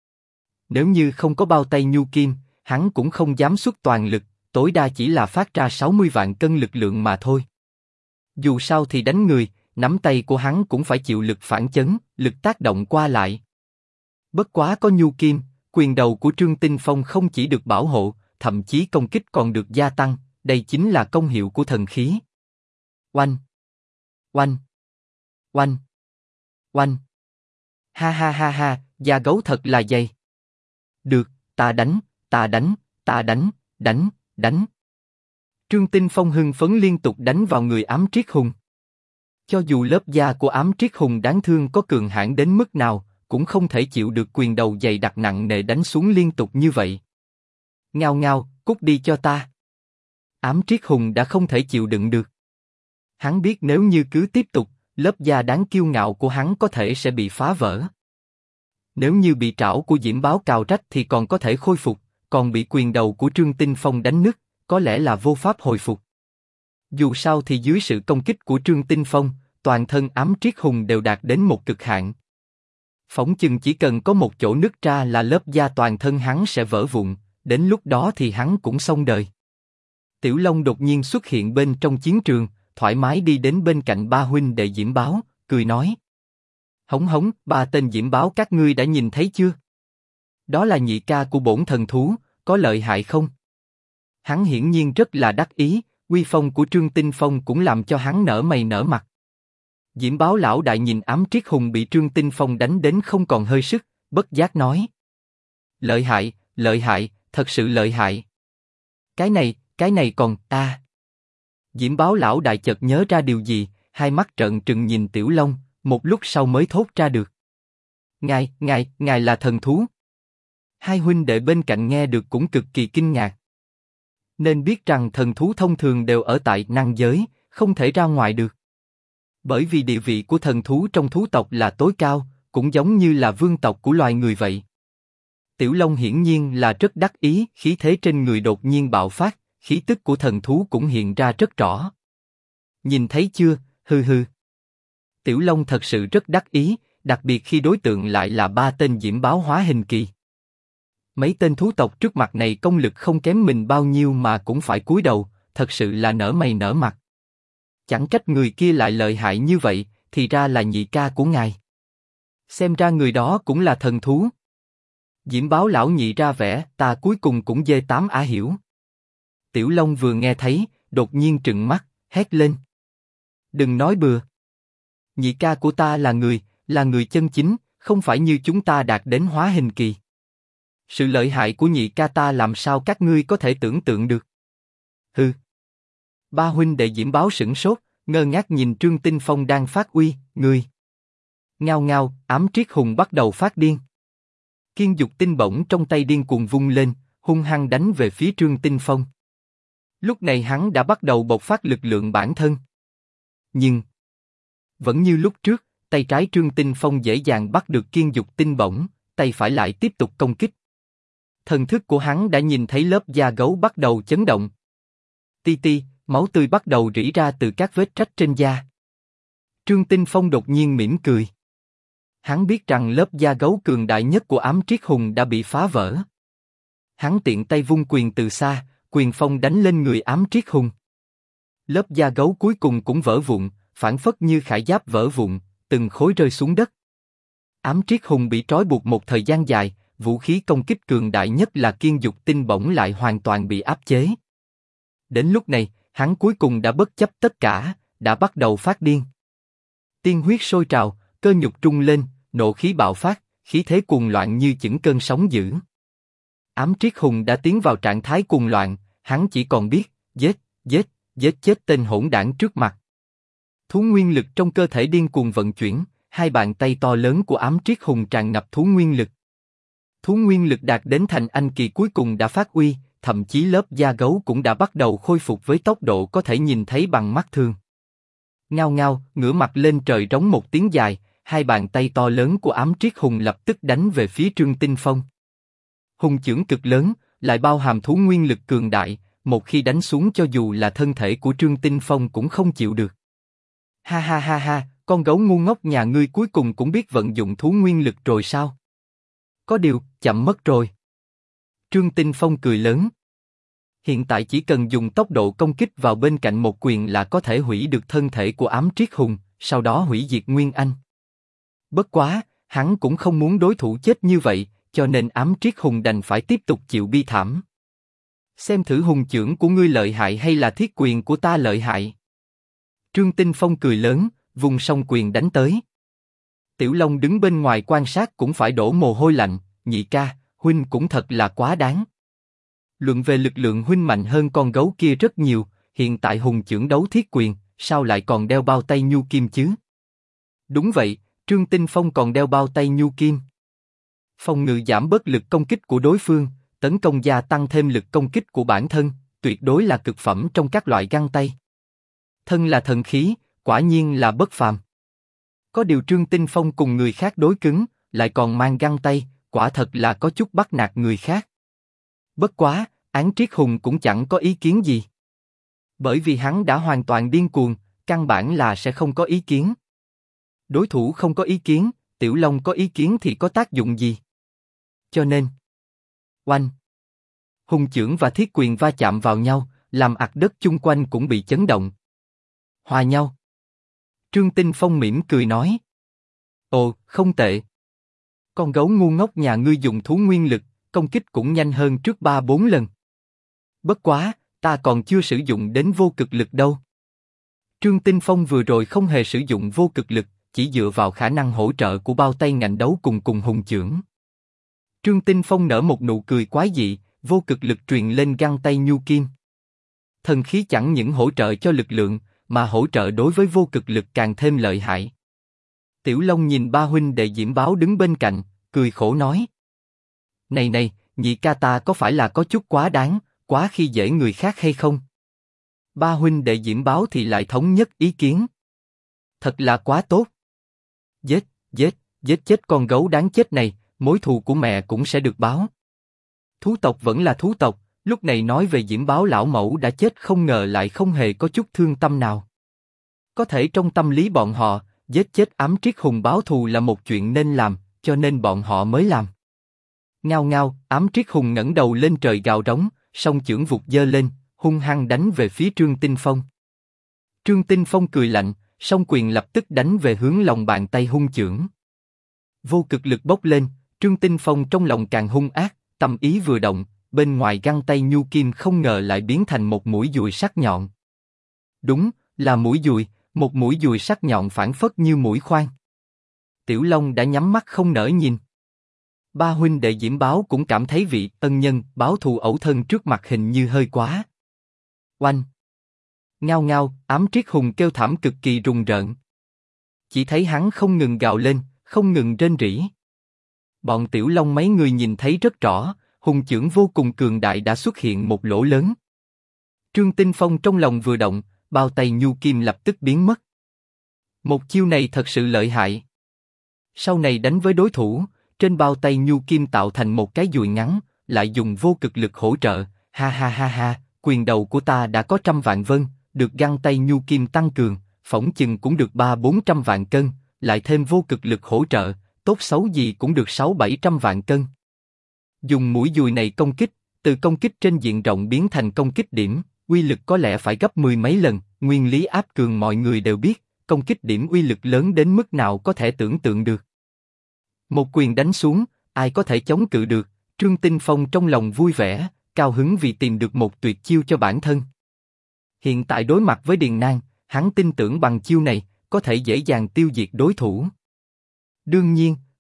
Nếu như không có bao tay nhu kim, hắn cũng không dám xuất toàn lực, tối đa chỉ là phát ra 60 vạn cân lực lượng mà thôi. Dù sao thì đánh người, nắm tay của hắn cũng phải chịu lực phản chấn, lực tác động qua lại. Bất quá có nhu kim, quyền đầu của Trương Tinh Phong không chỉ được bảo hộ, thậm chí công kích còn được gia tăng, đây chính là công hiệu của thần khí. Oanh! Oanh! Oanh! Oanh! Ha ha ha ha, da gấu thật là dày. Được, ta đánh, ta đánh, ta đánh, đánh, đánh. Trương Tinh Phong hưng phấn liên tục đánh vào người Ám Triết Hùng. Cho dù lớp da của Ám Triết Hùng đáng thương có cường hãn đến mức nào, cũng không thể chịu được quyền đầu dày đặc nặng nề đánh xuống liên tục như vậy. Ngao ngao, cút đi cho ta. Ám Triết Hùng đã không thể chịu đựng được. Hắn biết nếu như cứ tiếp tục, lớp da đáng kiêu ngạo của hắn có thể sẽ bị phá vỡ. Nếu như bị trảo của Diễm Báo cào rách thì còn có thể khôi phục, còn bị quyền đầu của Trương Tinh Phong đánh nứt, có lẽ là vô pháp hồi phục. Dù sao thì dưới sự công kích của Trương Tinh Phong, toàn thân Ám Triết Hùng đều đạt đến một cực hạn. Phỏng chừng chỉ cần có một chỗ nứt ra là lớp da toàn thân hắn sẽ vỡ vụn, đến lúc đó thì hắn cũng xong đời. Tiểu Long đột nhiên xuất hiện bên trong chiến trường, thoải mái đi đến bên cạnh ba huynh đệ Diễm Báo, cười nói: Hống hống, ba tên Diễm Báo các ngươi đã nhìn thấy chưa? Đó là nhị ca của bổn thần thú, có lợi hại không? Hắn hiển nhiên rất là đắc ý, uy phong của Trương Tinh Phong cũng làm cho hắn nở mày nở mặt. Diễm Báo lão đại nhìn Ám Triết Hùng bị Trương Tinh Phong đánh đến không còn hơi sức, bất giác nói: lợi hại, thật sự lợi hại. Cái này còn ta. Diễm Báo lão đại chợt nhớ ra điều gì, hai mắt trợn trừng nhìn Tiểu Long, một lúc sau mới thốt ra được: Ngài là thần thú. Hai huynh đệ bên cạnh nghe được cũng cực kỳ kinh ngạc. Nên biết rằng thần thú thông thường đều ở tại năng giới, không thể ra ngoài được. Bởi vì địa vị của thần thú trong thú tộc là tối cao, cũng giống như là vương tộc của loài người vậy. Tiểu Long hiển nhiên là rất đắc ý, khí thế trên người đột nhiên bạo phát, khí tức của thần thú cũng hiện ra rất rõ. Nhìn thấy chưa, hừ hừ. Tiểu Long thật sự rất đắc ý, đặc biệt khi đối tượng lại là ba tên Diễm Báo hóa hình kỳ. Mấy tên thú tộc trước mặt này công lực không kém mình bao nhiêu mà cũng phải cúi đầu, thật sự là nở mày nở mặt. Chẳng trách người kia lại lợi hại như vậy, thì ra là nhị ca của ngài. Xem ra người đó cũng là thần thú. Diễm Báo lão nhị ra vẻ, ta cuối cùng cũng dê tám á hiểu. Tiểu Long vừa nghe thấy, đột nhiên trừng mắt, hét lên: Đừng nói bừa. Nhị ca của ta là người chân chính, không phải như chúng ta đạt đến hóa hình kỳ. Sự lợi hại của nhị ca ta làm sao các ngươi có thể tưởng tượng được? Hừ. Ba huynh đệ Diễm Báo sửng sốt, ngơ ngác nhìn Trương Tinh Phong đang phát uy, người. Ngao ngao, Ám Triết Hùng bắt đầu phát điên. Kiên dục tinh bổng trong tay điên cuồng vung lên, hung hăng đánh về phía Trương Tinh Phong. Lúc này hắn đã bắt đầu bộc phát lực lượng bản thân. Nhưng vẫn như lúc trước, tay trái Trương Tinh Phong dễ dàng bắt được kiên dục tinh bổng, tay phải lại tiếp tục công kích. Thần thức của hắn đã nhìn thấy lớp da gấu bắt đầu chấn động. Ti ti, máu tươi bắt đầu rỉ ra từ các vết rách trên da. Trương Tinh Phong đột nhiên mỉm cười. Hắn biết rằng lớp da gấu cường đại nhất của Ám Triết Hùng đã bị phá vỡ. Hắn tiện tay vung quyền từ xa, quyền phong đánh lên người Ám Triết Hùng. Lớp da gấu cuối cùng cũng vỡ vụn, phảng phất như khải giáp vỡ vụn, từng khối rơi xuống đất. Ám Triết Hùng bị trói buộc một thời gian dài, vũ khí công kích cường đại nhất là kiên dục tinh bổng lại hoàn toàn bị áp chế. Đến lúc này, hắn cuối cùng đã bất chấp tất cả, đã bắt đầu phát điên. Tiên huyết sôi trào, cơ nhục trung lên, nộ khí bạo phát, khí thế cuồng loạn như những cơn sóng dữ. Ám Triết Hùng đã tiến vào trạng thái cuồng loạn, hắn chỉ còn biết giết, giết, giết chết tên hỗn đảng trước mặt. Thú nguyên lực trong cơ thể điên cuồng vận chuyển, hai bàn tay to lớn của Ám Triết Hùng tràn ngập thú nguyên lực. Thú nguyên lực đạt đến thành anh kỳ cuối cùng đã phát uy, thậm chí lớp da gấu cũng đã bắt đầu khôi phục với tốc độ có thể nhìn thấy bằng mắt thường. Ngao ngao, ngửa mặt lên trời rống một tiếng dài, hai bàn tay to lớn của Ám Triết Hùng lập tức đánh về phía Trương Tinh Phong. Hùng chưởng cực lớn, lại bao hàm thú nguyên lực cường đại, một khi đánh xuống cho dù là thân thể của Trương Tinh Phong cũng không chịu được. Ha ha ha ha, con gấu ngu ngốc nhà ngươi cuối cùng cũng biết vận dụng thú nguyên lực rồi sao? Có điều, chậm mất rồi. Trương Tinh Phong cười lớn. Hiện tại chỉ cần dùng tốc độ công kích vào bên cạnh một quyền là có thể hủy được thân thể của Ám Triết Hùng, sau đó hủy diệt Nguyên Anh. Bất quá, hắn cũng không muốn đối thủ chết như vậy, cho nên Ám Triết Hùng đành phải tiếp tục chịu bi thảm. Xem thử hùng chưởng của ngươi lợi hại hay là thiết quyền của ta lợi hại. Trương Tinh Phong cười lớn, vùng song quyền đánh tới. Tiểu Long đứng bên ngoài quan sát cũng phải đổ mồ hôi lạnh, nhị ca, huynh cũng thật là quá đáng. Luận về lực lượng huynh mạnh hơn con gấu kia rất nhiều, hiện tại hùng chưởng đấu thiết quyền, sao lại còn đeo bao tay nhu kim chứ? Đúng vậy, Trương Tinh Phong còn đeo bao tay nhu kim. Phòng ngự giảm bớt lực công kích của đối phương, tấn công gia tăng thêm lực công kích của bản thân, tuyệt đối là cực phẩm trong các loại găng tay. Thân là thần khí, quả nhiên là bất phàm. Có điều Trương Tinh Phong cùng người khác đối cứng, lại còn mang găng tay, quả thật là có chút bắt nạt người khác. Bất quá, Ám Triết Hùng cũng chẳng có ý kiến gì. Bởi vì hắn đã hoàn toàn điên cuồng, căn bản là sẽ không có ý kiến. Đối thủ không có ý kiến, Tiểu Long có ý kiến thì có tác dụng gì? Cho nên, oanh! Hùng chưởng và thiết quyền va chạm vào nhau, làm ạt đất chung quanh cũng bị chấn động. Hòa nhau. Trương Tinh Phong mỉm cười nói. Ồ, không tệ. Con gấu ngu ngốc nhà ngươi dùng thú nguyên lực, công kích cũng nhanh hơn trước 3-4 lần. Bất quá, ta còn chưa sử dụng đến vô cực lực đâu. Trương Tinh Phong vừa rồi không hề sử dụng vô cực lực, chỉ dựa vào khả năng hỗ trợ của bao tay ngạnh đấu cùng hùng chưởng. Trương Tinh Phong nở một nụ cười quái dị, vô cực lực truyền lên găng tay nhu kim. Thần khí chẳng những hỗ trợ cho lực lượng, mà hỗ trợ đối với vô cực lực càng thêm lợi hại. Tiểu Long nhìn ba huynh đệ Diễm Báo đứng bên cạnh, cười khổ nói. Này này, nhị ca ta có phải là có chút quá đáng, quá khi dễ người khác hay không? Ba huynh đệ Diễm Báo thì lại thống nhất ý kiến. Thật là quá tốt. Giết, giết, giết chết con gấu đáng chết này, mối thù của mẹ cũng sẽ được báo. Thú tộc vẫn là thú tộc, lúc này nói về Diễm Báo lão mẫu đã chết không ngờ lại không hề có chút thương tâm nào. Có thể trong tâm lý bọn họ, giết chết Ám Triết Hùng báo thù là một chuyện nên làm, cho nên bọn họ mới làm. Ngao ngao, Ám Triết Hùng ngẩng đầu lên trời gào rống, song chưởng vụt giơ lên, hung hăng đánh về phía Trương Tinh Phong. Trương Tinh Phong cười lạnh, song quyền lập tức đánh về hướng lòng bàn tay hung chưởng. Vô cực lực bốc lên, Trương Tinh Phong trong lòng càng hung ác, tâm ý vừa động, bên ngoài găng tay nhu kim không ngờ lại biến thành một mũi dùi sắc nhọn. Đúng, là mũi dùi, một mũi dùi sắc nhọn phảng phất như mũi khoan. Tiểu Long đã nhắm mắt không nỡ nhìn. Ba huynh đệ Diễm Báo cũng cảm thấy vị ân nhân báo thù ẩu thân trước mặt hình như hơi quá. Oanh! Ngao ngao, Ám Triết Hùng kêu thảm cực kỳ rùng rợn. Chỉ thấy hắn không ngừng gào lên, không ngừng rên rỉ. Bọn Tiểu Long mấy người nhìn thấy rất rõ, hùng chưởng vô cùng cường đại đã xuất hiện một lỗ lớn. Trương Tinh Phong trong lòng vừa động, bao tay nhu kim lập tức biến mất. Một chiêu này thật sự lợi hại. Sau này đánh với đối thủ, trên bao tay nhu kim tạo thành một cái dùi ngắn, lại dùng vô cực lực hỗ trợ. Ha ha ha ha, quyền đầu của ta đã có 100 vạn vân, được găng tay nhu kim tăng cường, phỏng chừng cũng được 300-400 vạn cân, lại thêm vô cực lực hỗ trợ, tốt xấu gì cũng được 600-700 vạn cân. Dùng mũi dùi này công kích, từ công kích trên diện rộng biến thành công kích điểm, uy lực có lẽ phải gấp 10 mấy lần. Nguyên lý áp cường mọi người đều biết, công kích điểm uy lực lớn đến mức nào có thể tưởng tượng được. Một quyền đánh xuống, ai có thể chống cự được? Trương Tinh Phong trong lòng vui vẻ, cao hứng vì tìm được một tuyệt chiêu cho bản thân. Hiện tại đối mặt với Điền Nang, hắn tin tưởng bằng chiêu này có thể dễ dàng tiêu diệt đối thủ. Đương nhiên,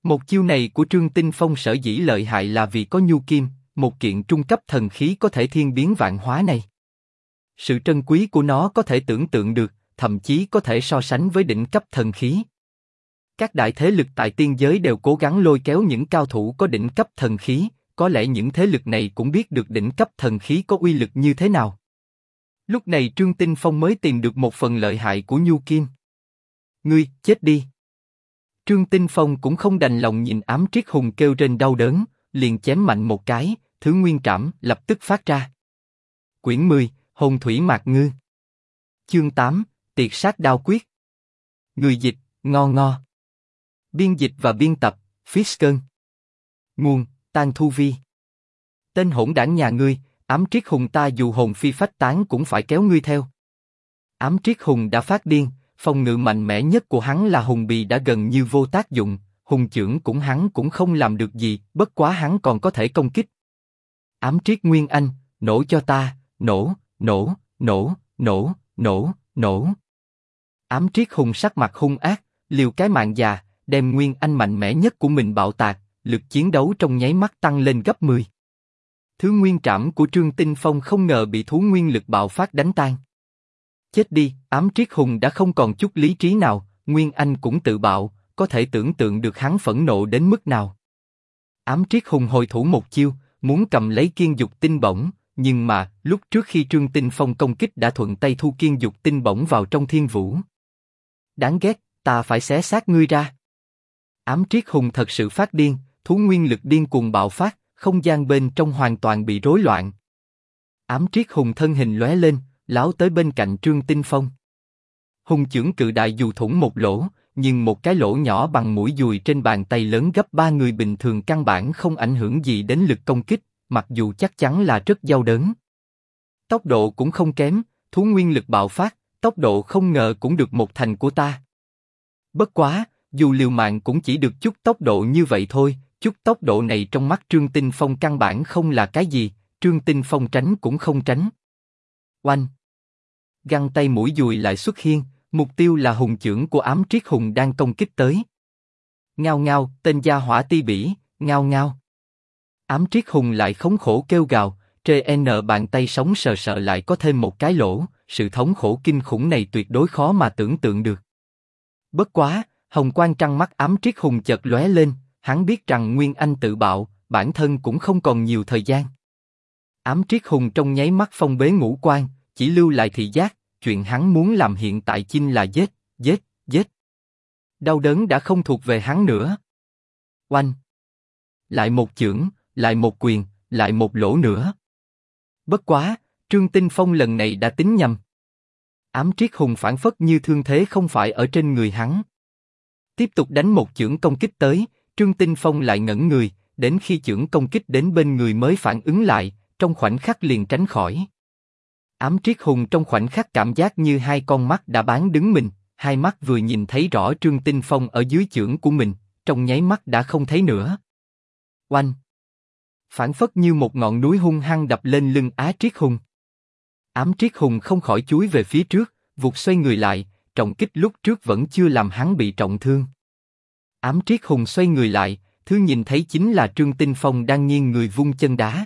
Một chiêu này của Trương Tinh Phong sở dĩ lợi hại là vì có nhu kim, một kiện trung cấp thần khí có thể thiên biến vạn hóa này. Sự trân quý của nó có thể tưởng tượng được, thậm chí có thể so sánh với đỉnh cấp thần khí. Các đại thế lực tại tiên giới đều cố gắng lôi kéo những cao thủ có đỉnh cấp thần khí, có lẽ những thế lực này cũng biết được đỉnh cấp thần khí có uy lực như thế nào. Lúc này Trương Tinh Phong mới tìm được một phần lợi hại của nhu kim. Ngươi, chết đi! Trương Tinh Phong cũng không đành lòng nhìn Ám Triết Hùng kêu rên đau đớn, liền chém mạnh một cái, thứ nguyên trảm lập tức phát ra. Quyển 10, Hồn Thủy Mạc Ngư. Chương 8, Tiệt Sát Đao Quyết. Người dịch, Ngo. Biên dịch và biên tập, Fisker. Nguồn, Tang Thu Vi. Tên hỗn đảng nhà ngươi, Ám Triết Hùng ta dù hồn phi phách tán cũng phải kéo ngươi theo. Ám Triết Hùng đã phát điên, phòng ngự mạnh mẽ nhất của hắn là hùng bì đã gần như vô tác dụng, hùng chưởng cũng hắn cũng không làm được gì, bất quá hắn còn có thể công kích. Ám Triết Nguyên Anh, nổ cho ta, nổ. Ám Triết Hùng sắc mặt hung ác, liều cái mạng già, đem Nguyên Anh mạnh mẽ nhất của mình bạo tạc, lực chiến đấu trong nháy mắt tăng lên gấp 10. Thứ nguyên trảm của Trương Tinh Phong không ngờ bị thú nguyên lực bạo phát đánh tan. Chết đi, Ám Triết Hùng đã không còn chút lý trí nào, Nguyên Anh cũng tự bạo, có thể tưởng tượng được hắn phẫn nộ đến mức nào. Ám Triết Hùng hồi thủ một chiêu, muốn cầm lấy kiên dục tinh bổng, nhưng mà lúc trước khi Trương Tinh Phong công kích đã thuận tay thu kiên dục tinh bổng vào trong thiên vũ. Đáng ghét, ta phải xé xác ngươi ra. Ám Triết Hùng thật sự phát điên, thú nguyên lực điên cuồng bạo phát, không gian bên trong hoàn toàn bị rối loạn. Ám Triết Hùng thân hình lóe lên, láo tới bên cạnh Trương Tinh Phong. Hùng chưởng cự đại dù thủng một lỗ, nhưng một cái lỗ nhỏ bằng mũi dùi trên bàn tay lớn gấp 3 người bình thường căn bản không ảnh hưởng gì đến lực công kích, mặc dù chắc chắn là rất đau đớn. Tốc độ cũng không kém, thú nguyên lực bạo phát, tốc độ không ngờ cũng được một thành của ta. Bất quá, dù liều mạng cũng chỉ được chút tốc độ như vậy thôi, chút tốc độ này trong mắt Trương Tinh Phong căn bản không là cái gì, Trương Tinh Phong tránh cũng không tránh. Oanh! Găng tay mũi dùi lại xuất hiện, mục tiêu là hùng chưởng của Ám Triết Hùng đang công kích tới. Ngao ngao, tên gia hỏa ti bỉ, ngao ngao. Ám Triết Hùng lại khốn khổ kêu gào, trên bàn tay sống sờ sờ lại có thêm một cái lỗ, sự thống khổ kinh khủng này tuyệt đối khó mà tưởng tượng được. Bất quá, hồng quang trăng mắt Ám Triết Hùng chợt lóe lên, hắn biết rằng Nguyên Anh tự bạo, bản thân cũng không còn nhiều thời gian. Ám Triết Hùng trong nháy mắt phong bế ngũ quan, chỉ lưu lại thị giác, chuyện hắn muốn làm hiện tại chính là giết. Đau đớn đã không thuộc về hắn nữa. Oanh! Lại một chưởng, lại một quyền, lại một lỗ nữa. Bất quá, Trương Tinh Phong lần này đã tính nhầm. Ám Triết Hùng phản phất như thương thế không phải ở trên người hắn. Tiếp tục đánh một chưởng công kích tới, Trương Tinh Phong lại ngẩn người, đến khi chưởng công kích đến bên người mới phản ứng lại, trong khoảnh khắc liền tránh khỏi. Ám Triết Hùng trong khoảnh khắc cảm giác như hai con mắt đã bán đứng mình, hai mắt vừa nhìn thấy rõ Trương Tinh Phong ở dưới chưởng của mình, trong nháy mắt đã không thấy nữa. Oanh! Phản phất như một ngọn núi hung hăng đập lên lưng Á Triết Hùng. Ám Triết Hùng không khỏi chúi về phía trước, vụt xoay người lại, trọng kích lúc trước vẫn chưa làm hắn bị trọng thương. Ám Triết Hùng xoay người lại, thứ nhìn thấy chính là Trương Tinh Phong đang nghiêng người vung chân đá.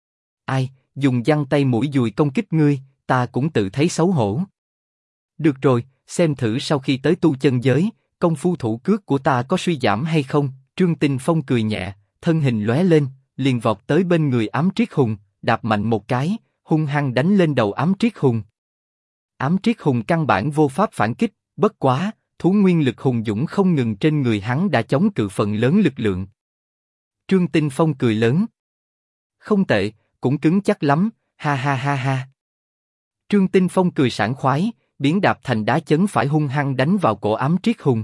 Ai, dùng giăng tay mũi dùi công kích ngươi, ta cũng tự thấy xấu hổ. Được rồi, xem thử sau khi tới tu chân giới, công phu thủ cước của ta có suy giảm hay không. Trương Tinh Phong cười nhẹ, thân hình lóe lên, liền vọt tới bên người Ám Triết Hùng, đạp mạnh một cái, hung hăng đánh lên đầu Ám Triết Hùng. Ám Triết Hùng căn bản vô pháp phản kích, bất quá, thú nguyên lực hùng dũng không ngừng trên người hắn đã chống cự phần lớn lực lượng. Trương Tinh Phong cười lớn. Không tệ, cũng cứng chắc lắm, ha ha ha ha. Trương Tinh Phong cười sảng khoái, biến đạp thành đá chấn phải hung hăng đánh vào cổ Ám Triết Hùng.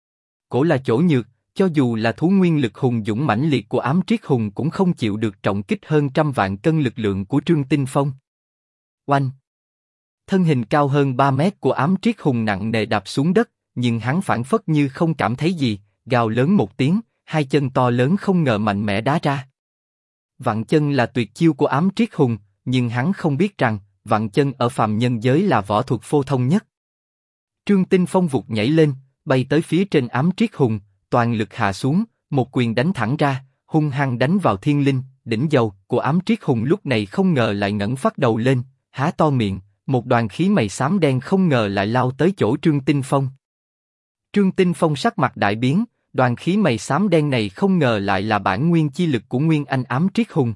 Cổ là chỗ nhược, cho dù là thú nguyên lực hùng dũng mãnh liệt của Ám Triết Hùng cũng không chịu được trọng kích hơn trăm vạn cân lực lượng của Trương Tinh Phong. Oanh! Thân hình cao hơn 3 mét của Ám Triết Hùng nặng nề đạp xuống đất, nhưng hắn phản phất như không cảm thấy gì, gào lớn một tiếng, hai chân to lớn không ngờ mạnh mẽ đá ra. Vặn chân là tuyệt chiêu của Ám Triết Hùng, nhưng hắn không biết rằng, vặn chân ở phàm nhân giới là võ thuật phổ thông nhất. Trương Tinh Phong vụt nhảy lên, bay tới phía trên Ám Triết Hùng, toàn lực hạ xuống, Một quyền đánh thẳng ra, hung hăng đánh vào thiên linh, đỉnh dầu của ám triết hùng lúc này không ngờ lại ngẩng phát đầu lên, há to miệng, một đoàn khí mây xám đen không ngờ lại lao tới chỗ Trương Tinh Phong. Trương Tinh Phong sắc mặt đại biến, đoàn khí mây xám đen này không ngờ lại là bản nguyên chi lực của Nguyên Anh ám triết hùng.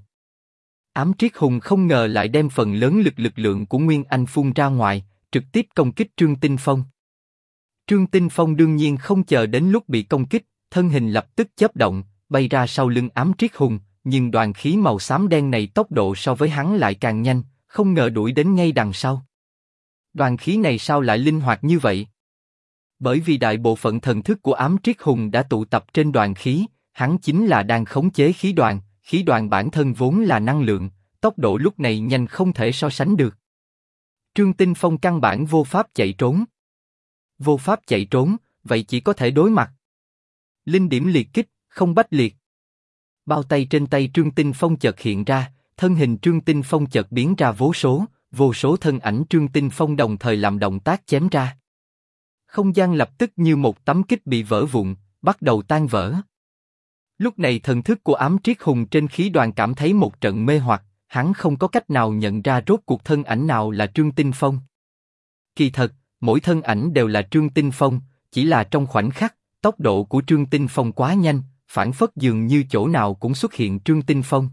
Ám triết hùng không ngờ lại đem phần lớn lực lượng của Nguyên Anh phun ra ngoài, trực tiếp công kích Trương Tinh Phong. Trương Tinh Phong đương nhiên không chờ đến lúc bị công kích, thân hình lập tức chớp động, bay ra sau lưng ám triết hùng, nhưng đoàn khí màu xám đen này tốc độ so với hắn lại càng nhanh, không ngờ đuổi đến ngay đằng sau. Đoàn khí này sao lại linh hoạt như vậy? Bởi vì đại bộ phận thần thức của ám triết hùng đã tụ tập trên đoàn khí, hắn chính là đang khống chế khí đoàn bản thân vốn là năng lượng, tốc độ lúc này nhanh không thể so sánh được. Trương Tinh Phong căn bản vô pháp chạy trốn. Vô pháp chạy trốn, vậy chỉ có thể đối mặt. Linh điểm liệt kích, không bách liệt. Bao tay trên tay Trương Tinh Phong chợt hiện ra, thân hình Trương Tinh Phong chợt biến ra vô số thân ảnh Trương Tinh Phong đồng thời làm động tác chém ra. Không gian lập tức như một tấm kích bị vỡ vụn, bắt đầu tan vỡ. Lúc này thần thức của ám triết hùng trên khí đoàn cảm thấy một trận mê hoặc, hắn không có cách nào nhận ra rốt cuộc thân ảnh nào là Trương Tinh Phong. Kỳ thật, mỗi thân ảnh đều là Trương Tinh Phong, chỉ là trong khoảnh khắc, tốc độ của Trương Tinh Phong quá nhanh, phảng phất dường như chỗ nào cũng xuất hiện Trương Tinh Phong.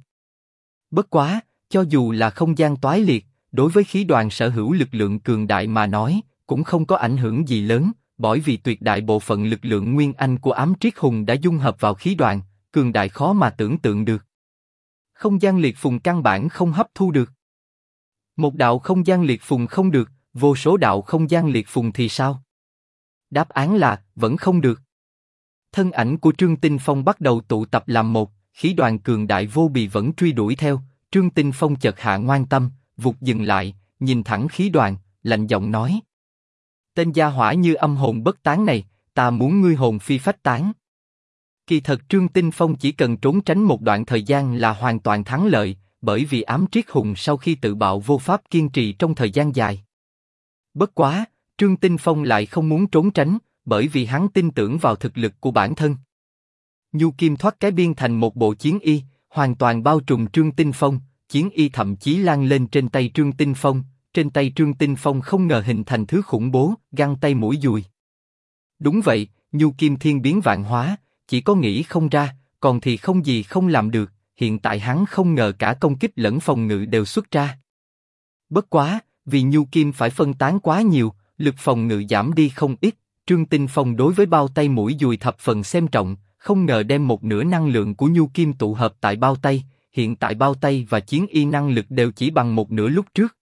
Bất quá, cho dù là không gian toái liệt, đối với khí đoàn sở hữu lực lượng cường đại mà nói, cũng không có ảnh hưởng gì lớn, bởi vì tuyệt đại bộ phận lực lượng Nguyên Anh của ám triết hùng đã dung hợp vào khí đoàn, cường đại khó mà tưởng tượng được. Không gian liệt phùng căn bản không hấp thu được. Một đạo không gian liệt phùng không được, vô số đạo không gian liệt phùng thì sao? Đáp án là, vẫn không được. Thân ảnh của Trương Tinh Phong bắt đầu tụ tập làm một, khí đoàn cường đại vô bì vẫn truy đuổi theo, Trương Tinh Phong chợt hạ ngoan tâm, vụt dừng lại, nhìn thẳng khí đoàn, lạnh giọng nói. Tên gia hỏa như âm hồn bất tán này, ta muốn ngươi hồn phi phách tán. Kỳ thật Trương Tinh Phong chỉ cần trốn tránh một đoạn thời gian là hoàn toàn thắng lợi, bởi vì ám triết hùng sau khi tự bạo vô pháp kiên trì trong thời gian dài. Bất quá, Trương Tinh Phong lại không muốn trốn tránh, bởi vì hắn tin tưởng vào thực lực của bản thân. Nhu kim thoát cái biên thành một bộ chiến y, hoàn toàn bao trùm Trương Tinh Phong, chiến y thậm chí lan lên trên tay Trương Tinh Phong, trên tay Trương Tinh Phong không ngờ hình thành thứ khủng bố, găng tay mũi dùi. Đúng vậy, Nhu kim thiên biến vạn hóa, chỉ có nghĩ không ra, còn thì không gì không làm được, hiện tại hắn không ngờ cả công kích lẫn phòng ngự đều xuất ra. Bất quá, vì Nhu kim phải phân tán quá nhiều, lực phòng ngự giảm đi không ít, Trương Tinh Phong đối với bao tay mũi dùi thập phần xem trọng, không ngờ đem một nửa năng lượng của Nhu kim tụ hợp tại bao tay, hiện tại bao tay và chiến y năng lực đều chỉ bằng một nửa lúc trước.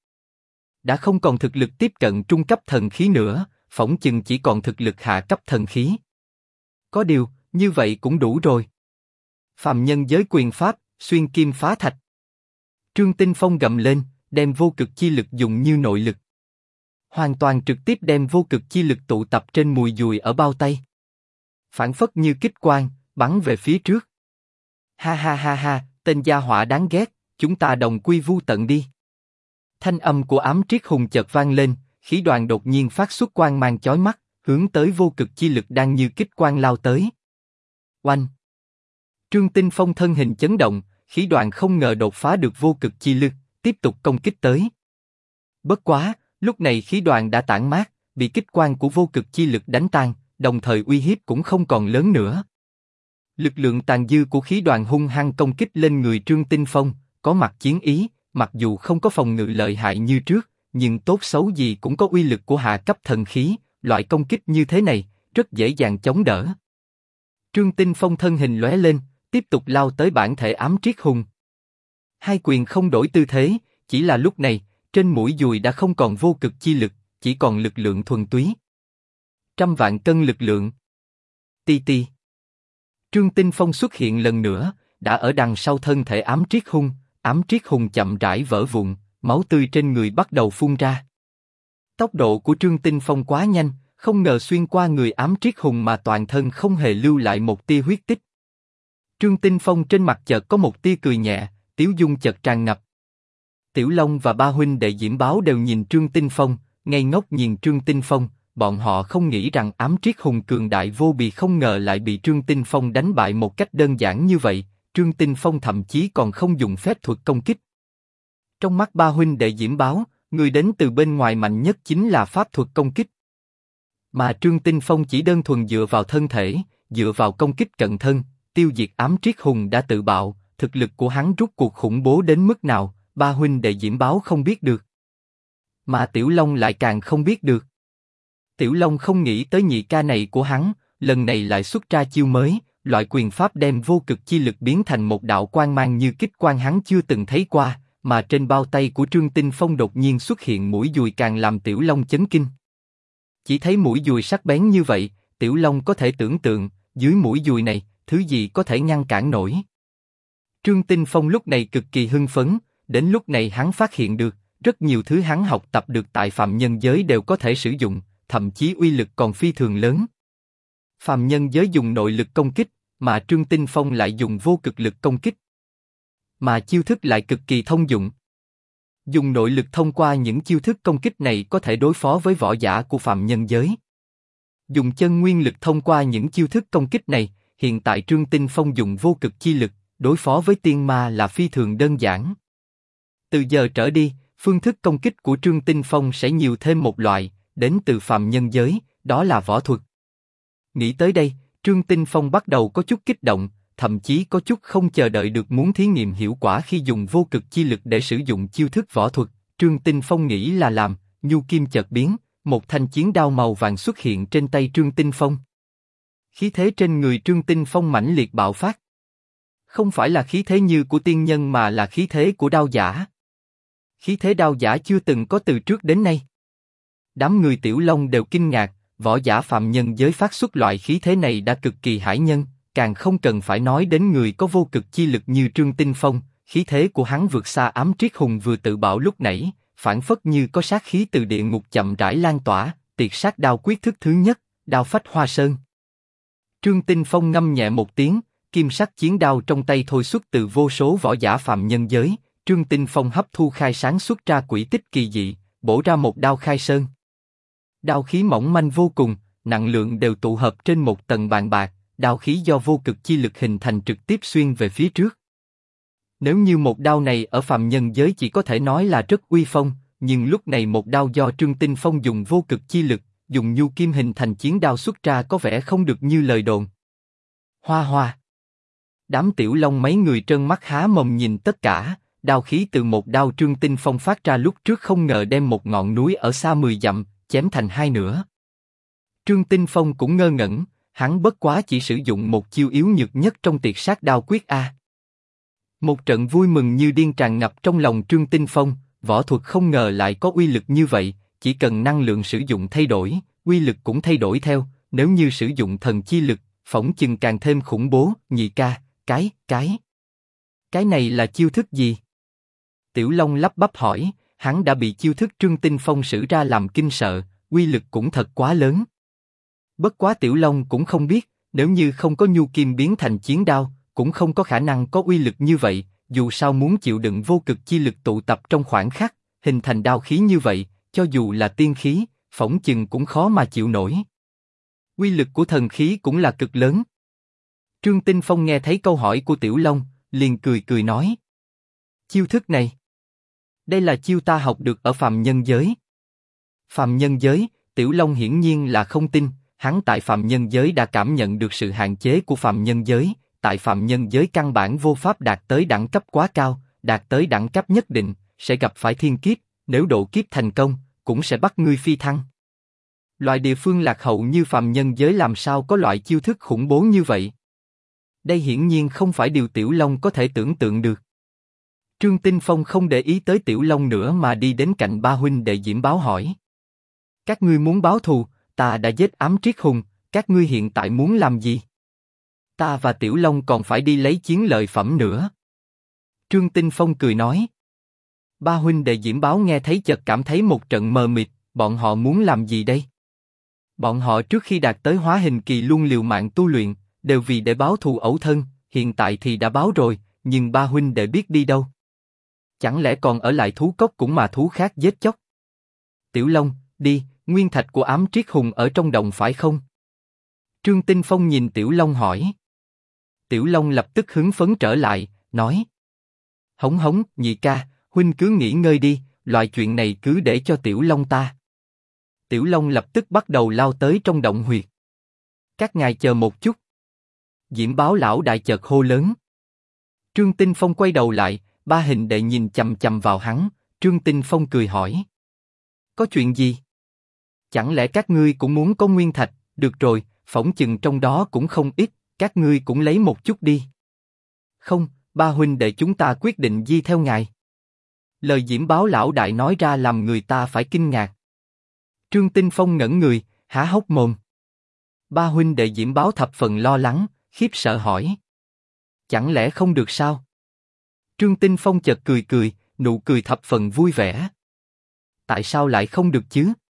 Đã không còn thực lực tiếp cận trung cấp thần khí nữa, phỏng chừng chỉ còn thực lực hạ cấp thần khí. Có điều, như vậy cũng đủ rồi. Phàm nhân giới quyền pháp, xuyên kim phá thạch. Trương Tinh Phong gầm lên, đem vô cực chi lực dùng như nội lực. Hoàn toàn trực tiếp đem vô cực chi lực tụ tập trên mùi dùi ở bao tay. Phản phất như kích quang, bắn về phía trước. Ha ha ha ha, tên gia họa đáng ghét, chúng ta đồng quy vu tận đi. Thanh âm của ám triết hùng chợt vang lên, khí đoàn đột nhiên phát xuất quang mang chói mắt, hướng tới vô cực chi lực đang như kích quang lao tới. Oanh! Trương Tinh Phong thân hình chấn động, khí đoàn không ngờ đột phá được vô cực chi lực, tiếp tục công kích tới. Bất quá, lúc này khí đoàn đã tản mát, bị kích quang của vô cực chi lực đánh tan, đồng thời uy hiếp cũng không còn lớn nữa. Lực lượng tàn dư của khí đoàn hung hăng công kích lên người Trương Tinh Phong, có mặt chiến ý, mặc dù không có phòng ngự lợi hại như trước, nhưng tốt xấu gì cũng có uy lực của hạ cấp thần khí, loại công kích như thế này, rất dễ dàng chống đỡ. Trương Tinh Phong thân hình lóe lên, tiếp tục lao tới bản thể ám triết hùng. Hai quyền không đổi tư thế, chỉ là lúc này, trên mũi dùi đã không còn vô cực chi lực, chỉ còn lực lượng thuần túy. Trăm vạn cân lực lượng. Ti ti. Trương Tinh Phong xuất hiện lần nữa, đã ở đằng sau thân thể ám triết hùng chậm rãi vỡ vụn, máu tươi trên người bắt đầu phun ra. Tốc độ của Trương Tinh Phong quá nhanh, không ngờ xuyên qua người ám triết hùng mà toàn thân không hề lưu lại một tia huyết tích. Trương Tinh Phong trên mặt chợt có một tia cười nhẹ, tiếu dung chợt tràn ngập. Tiểu Long và ba huynh đệ Diễm Báo đều nhìn Trương Tinh Phong, ngây ngốc nhìn Trương Tinh Phong, bọn họ không nghĩ rằng Ám Triết Hùng cường đại vô bì không ngờ lại bị Trương Tinh Phong đánh bại một cách đơn giản như vậy, Trương Tinh Phong thậm chí còn không dùng phép thuật công kích. Trong mắt ba huynh đệ Diễm Báo, người đến từ bên ngoài mạnh nhất chính là pháp thuật công kích. Mà Trương Tinh Phong chỉ đơn thuần dựa vào thân thể, dựa vào công kích cận thân, tiêu diệt Ám Triết Hùng đã tự bạo, thực lực của hắn rút cuộc khủng bố đến mức nào, ba huynh đệ Diễm Báo không biết được. Mà Tiểu Long lại càng không biết được. Tiểu Long không nghĩ tới nhị ca này của hắn, lần này lại xuất ra chiêu mới, loại quyền pháp đem vô cực chi lực biến thành một đạo quang mang như kích quang hắn chưa từng thấy qua, mà trên bao tay của Trương Tinh Phong đột nhiên xuất hiện mũi dùi càng làm Tiểu Long chấn kinh. Chỉ thấy mũi dùi sắc bén như vậy, Tiểu Long có thể tưởng tượng, dưới mũi dùi này, thứ gì có thể ngăn cản nổi. Trương Tinh Phong lúc này cực kỳ hưng phấn, đến lúc này hắn phát hiện được, rất nhiều thứ hắn học tập được tại phàm nhân giới đều có thể sử dụng, thậm chí uy lực còn phi thường lớn. Phàm nhân giới dùng nội lực công kích, mà Trương Tinh Phong lại dùng vô cực lực công kích. Mà chiêu thức lại cực kỳ thông dụng. Dùng nội lực thông qua những chiêu thức công kích này có thể đối phó với võ giả của phàm nhân giới. Dùng chân nguyên lực thông qua những chiêu thức công kích này, hiện tại Trương Tinh Phong dùng vô cực chi lực, đối phó với tiên ma là phi thường đơn giản. Từ giờ trở đi, phương thức công kích của Trương Tinh Phong sẽ nhiều thêm một loại, đến từ phàm nhân giới, đó là võ thuật. Nghĩ tới đây, Trương Tinh Phong bắt đầu có chút kích động, thậm chí có chút không chờ đợi được muốn thí nghiệm hiệu quả khi dùng vô cực chi lực để sử dụng chiêu thức võ thuật. Trương Tinh Phong nghĩ là làm, nhu kim chợt biến, một thanh chiến đao màu vàng xuất hiện trên tay Trương Tinh Phong. Khí thế trên người Trương Tinh Phong mãnh liệt bạo phát. Không phải là khí thế như của tiên nhân mà là khí thế của đao giả. Khí thế đao giả chưa từng có từ trước đến nay. Đám người Tiểu Long đều kinh ngạc, võ giả phàm nhân giới phát xuất loại khí thế này đã cực kỳ hải nhân, càng không cần phải nói đến người có vô cực chi lực như Trương Tinh Phong, khí thế của hắn vượt xa Ám Triết Hùng vừa tự bạo lúc nãy, phảng phất như có sát khí từ địa ngục chậm rãi lan tỏa, tiệt sát đao quyết thức thứ nhất, đao phách hoa sơn. Trương Tinh Phong ngâm nhẹ một tiếng, kim sắc chiến đao trong tay thôi xuất từ vô số võ giả phàm nhân giới, Trương Tinh Phong hấp thu khai sáng xuất ra quỷ tích kỳ dị, bổ ra một đao khai sơn. Đao khí mỏng manh vô cùng, nặng lượng đều tụ hợp trên một tầng bàn bạc, đao khí do vô cực chi lực hình thành trực tiếp xuyên về phía trước. Nếu như một đao này ở phàm nhân giới chỉ có thể nói là rất uy phong, nhưng lúc này một đao do Trương Tinh Phong dùng vô cực chi lực, dùng nhu kim hình thành chiến đao xuất ra có vẻ không được như lời đồn. Hoa hoa. Đám Tiểu Long mấy người trợn mắt há mồm nhìn tất cả, đao khí từ một đao Trương Tinh Phong phát ra lúc trước không ngờ đem một ngọn núi ở xa 10 dặm, chém thành hai nửa. Trương Tinh Phong cũng ngơ ngẩn, hắn bất quá chỉ sử dụng một chiêu yếu nhược nhất trong tiệt sát đao quyết a. Một trận vui mừng như điên tràn ngập trong lòng Trương Tinh Phong, võ thuật không ngờ lại có uy lực như vậy, chỉ cần năng lượng sử dụng thay đổi, uy lực cũng thay đổi theo, nếu như sử dụng thần chi lực, phỏng chừng càng thêm khủng bố. Nhị ca, cái này là chiêu thức gì? Tiểu Long lắp bắp hỏi, hắn đã bị chiêu thức Trương Tinh Phong sử ra làm kinh sợ, uy lực cũng thật quá lớn. Bất quá Tiểu Long cũng không biết, nếu như không có nhu kim biến thành chiến đao, cũng không có khả năng có uy lực như vậy, dù sao muốn chịu đựng vô cực chi lực tụ tập trong khoảng khắc, hình thành đao khí như vậy, cho dù là tiên khí, phỏng chừng cũng khó mà chịu nổi. Uy lực của thần khí cũng là cực lớn. Trương Tinh Phong nghe thấy câu hỏi của Tiểu Long, liền cười cười nói. Chiêu thức này, đây là chiêu ta học được ở phàm nhân giới. Phàm nhân giới, Tiểu Long hiển nhiên là không tin, hắn tại phàm nhân giới đã cảm nhận được sự hạn chế của phàm nhân giới, tại phàm nhân giới căn bản vô pháp đạt tới đẳng cấp quá cao, đạt tới đẳng cấp nhất định, sẽ gặp phải thiên kiếp, nếu độ kiếp thành công, cũng sẽ bắt ngươi phi thăng. Loại địa phương lạc hậu như phàm nhân giới làm sao có loại chiêu thức khủng bố như vậy? Đây hiển nhiên không phải điều Tiểu Long có thể tưởng tượng được. Trương Tinh Phong không để ý tới Tiểu Long nữa mà đi đến cạnh ba huynh đệ Diễm Báo hỏi. Các ngươi muốn báo thù, ta đã giết Ám Triết Hùng, các ngươi hiện tại muốn làm gì? Ta và Tiểu Long còn phải đi lấy chiến lợi phẩm nữa. Trương Tinh Phong cười nói. Ba huynh đệ Diễm Báo nghe thấy chợt cảm thấy một trận mờ mịt, bọn họ muốn làm gì đây? Bọn họ trước khi đạt tới hóa hình kỳ luôn liều mạng tu luyện, đều vì để báo thù ẩu thân, hiện tại thì đã báo rồi, nhưng ba huynh đệ biết đi đâu? Chẳng lẽ còn ở lại thú cốc cũng mà thú khác giết chóc? Tiểu Long, đi, nguyên thạch của ám triết hùng ở trong động phải không? Trương Tinh Phong nhìn Tiểu Long hỏi. Tiểu Long lập tức hứng phấn trở lại, nói. Hống hống, nhị ca, huynh cứ nghỉ ngơi đi, loại chuyện này cứ để cho Tiểu Long ta. Tiểu Long lập tức bắt đầu lao tới trong động huyệt. Các ngài chờ một chút. Diễm Báo lão đại chợt hô lớn. Trương Tinh Phong quay đầu lại, ba hình đệ nhìn chằm chằm vào hắn. Trương Tinh Phong cười hỏi. Có chuyện gì? Chẳng lẽ các ngươi cũng muốn có nguyên thạch? Được rồi, phỏng chừng trong đó cũng không ít, các ngươi cũng lấy một chút đi. Không, ba huynh đệ chúng ta quyết định di theo ngài. Lời Diễm Báo lão đại nói ra làm người ta phải kinh ngạc. Trương Tinh Phong ngẩn người, há hốc mồm. Ba huynh đệ Diễm Báo thập phần lo lắng, khiếp sợ hỏi. Chẳng lẽ không được sao? Trương Tinh Phong chợt cười cười, nụ cười thập phần vui vẻ. Tại sao lại không được chứ?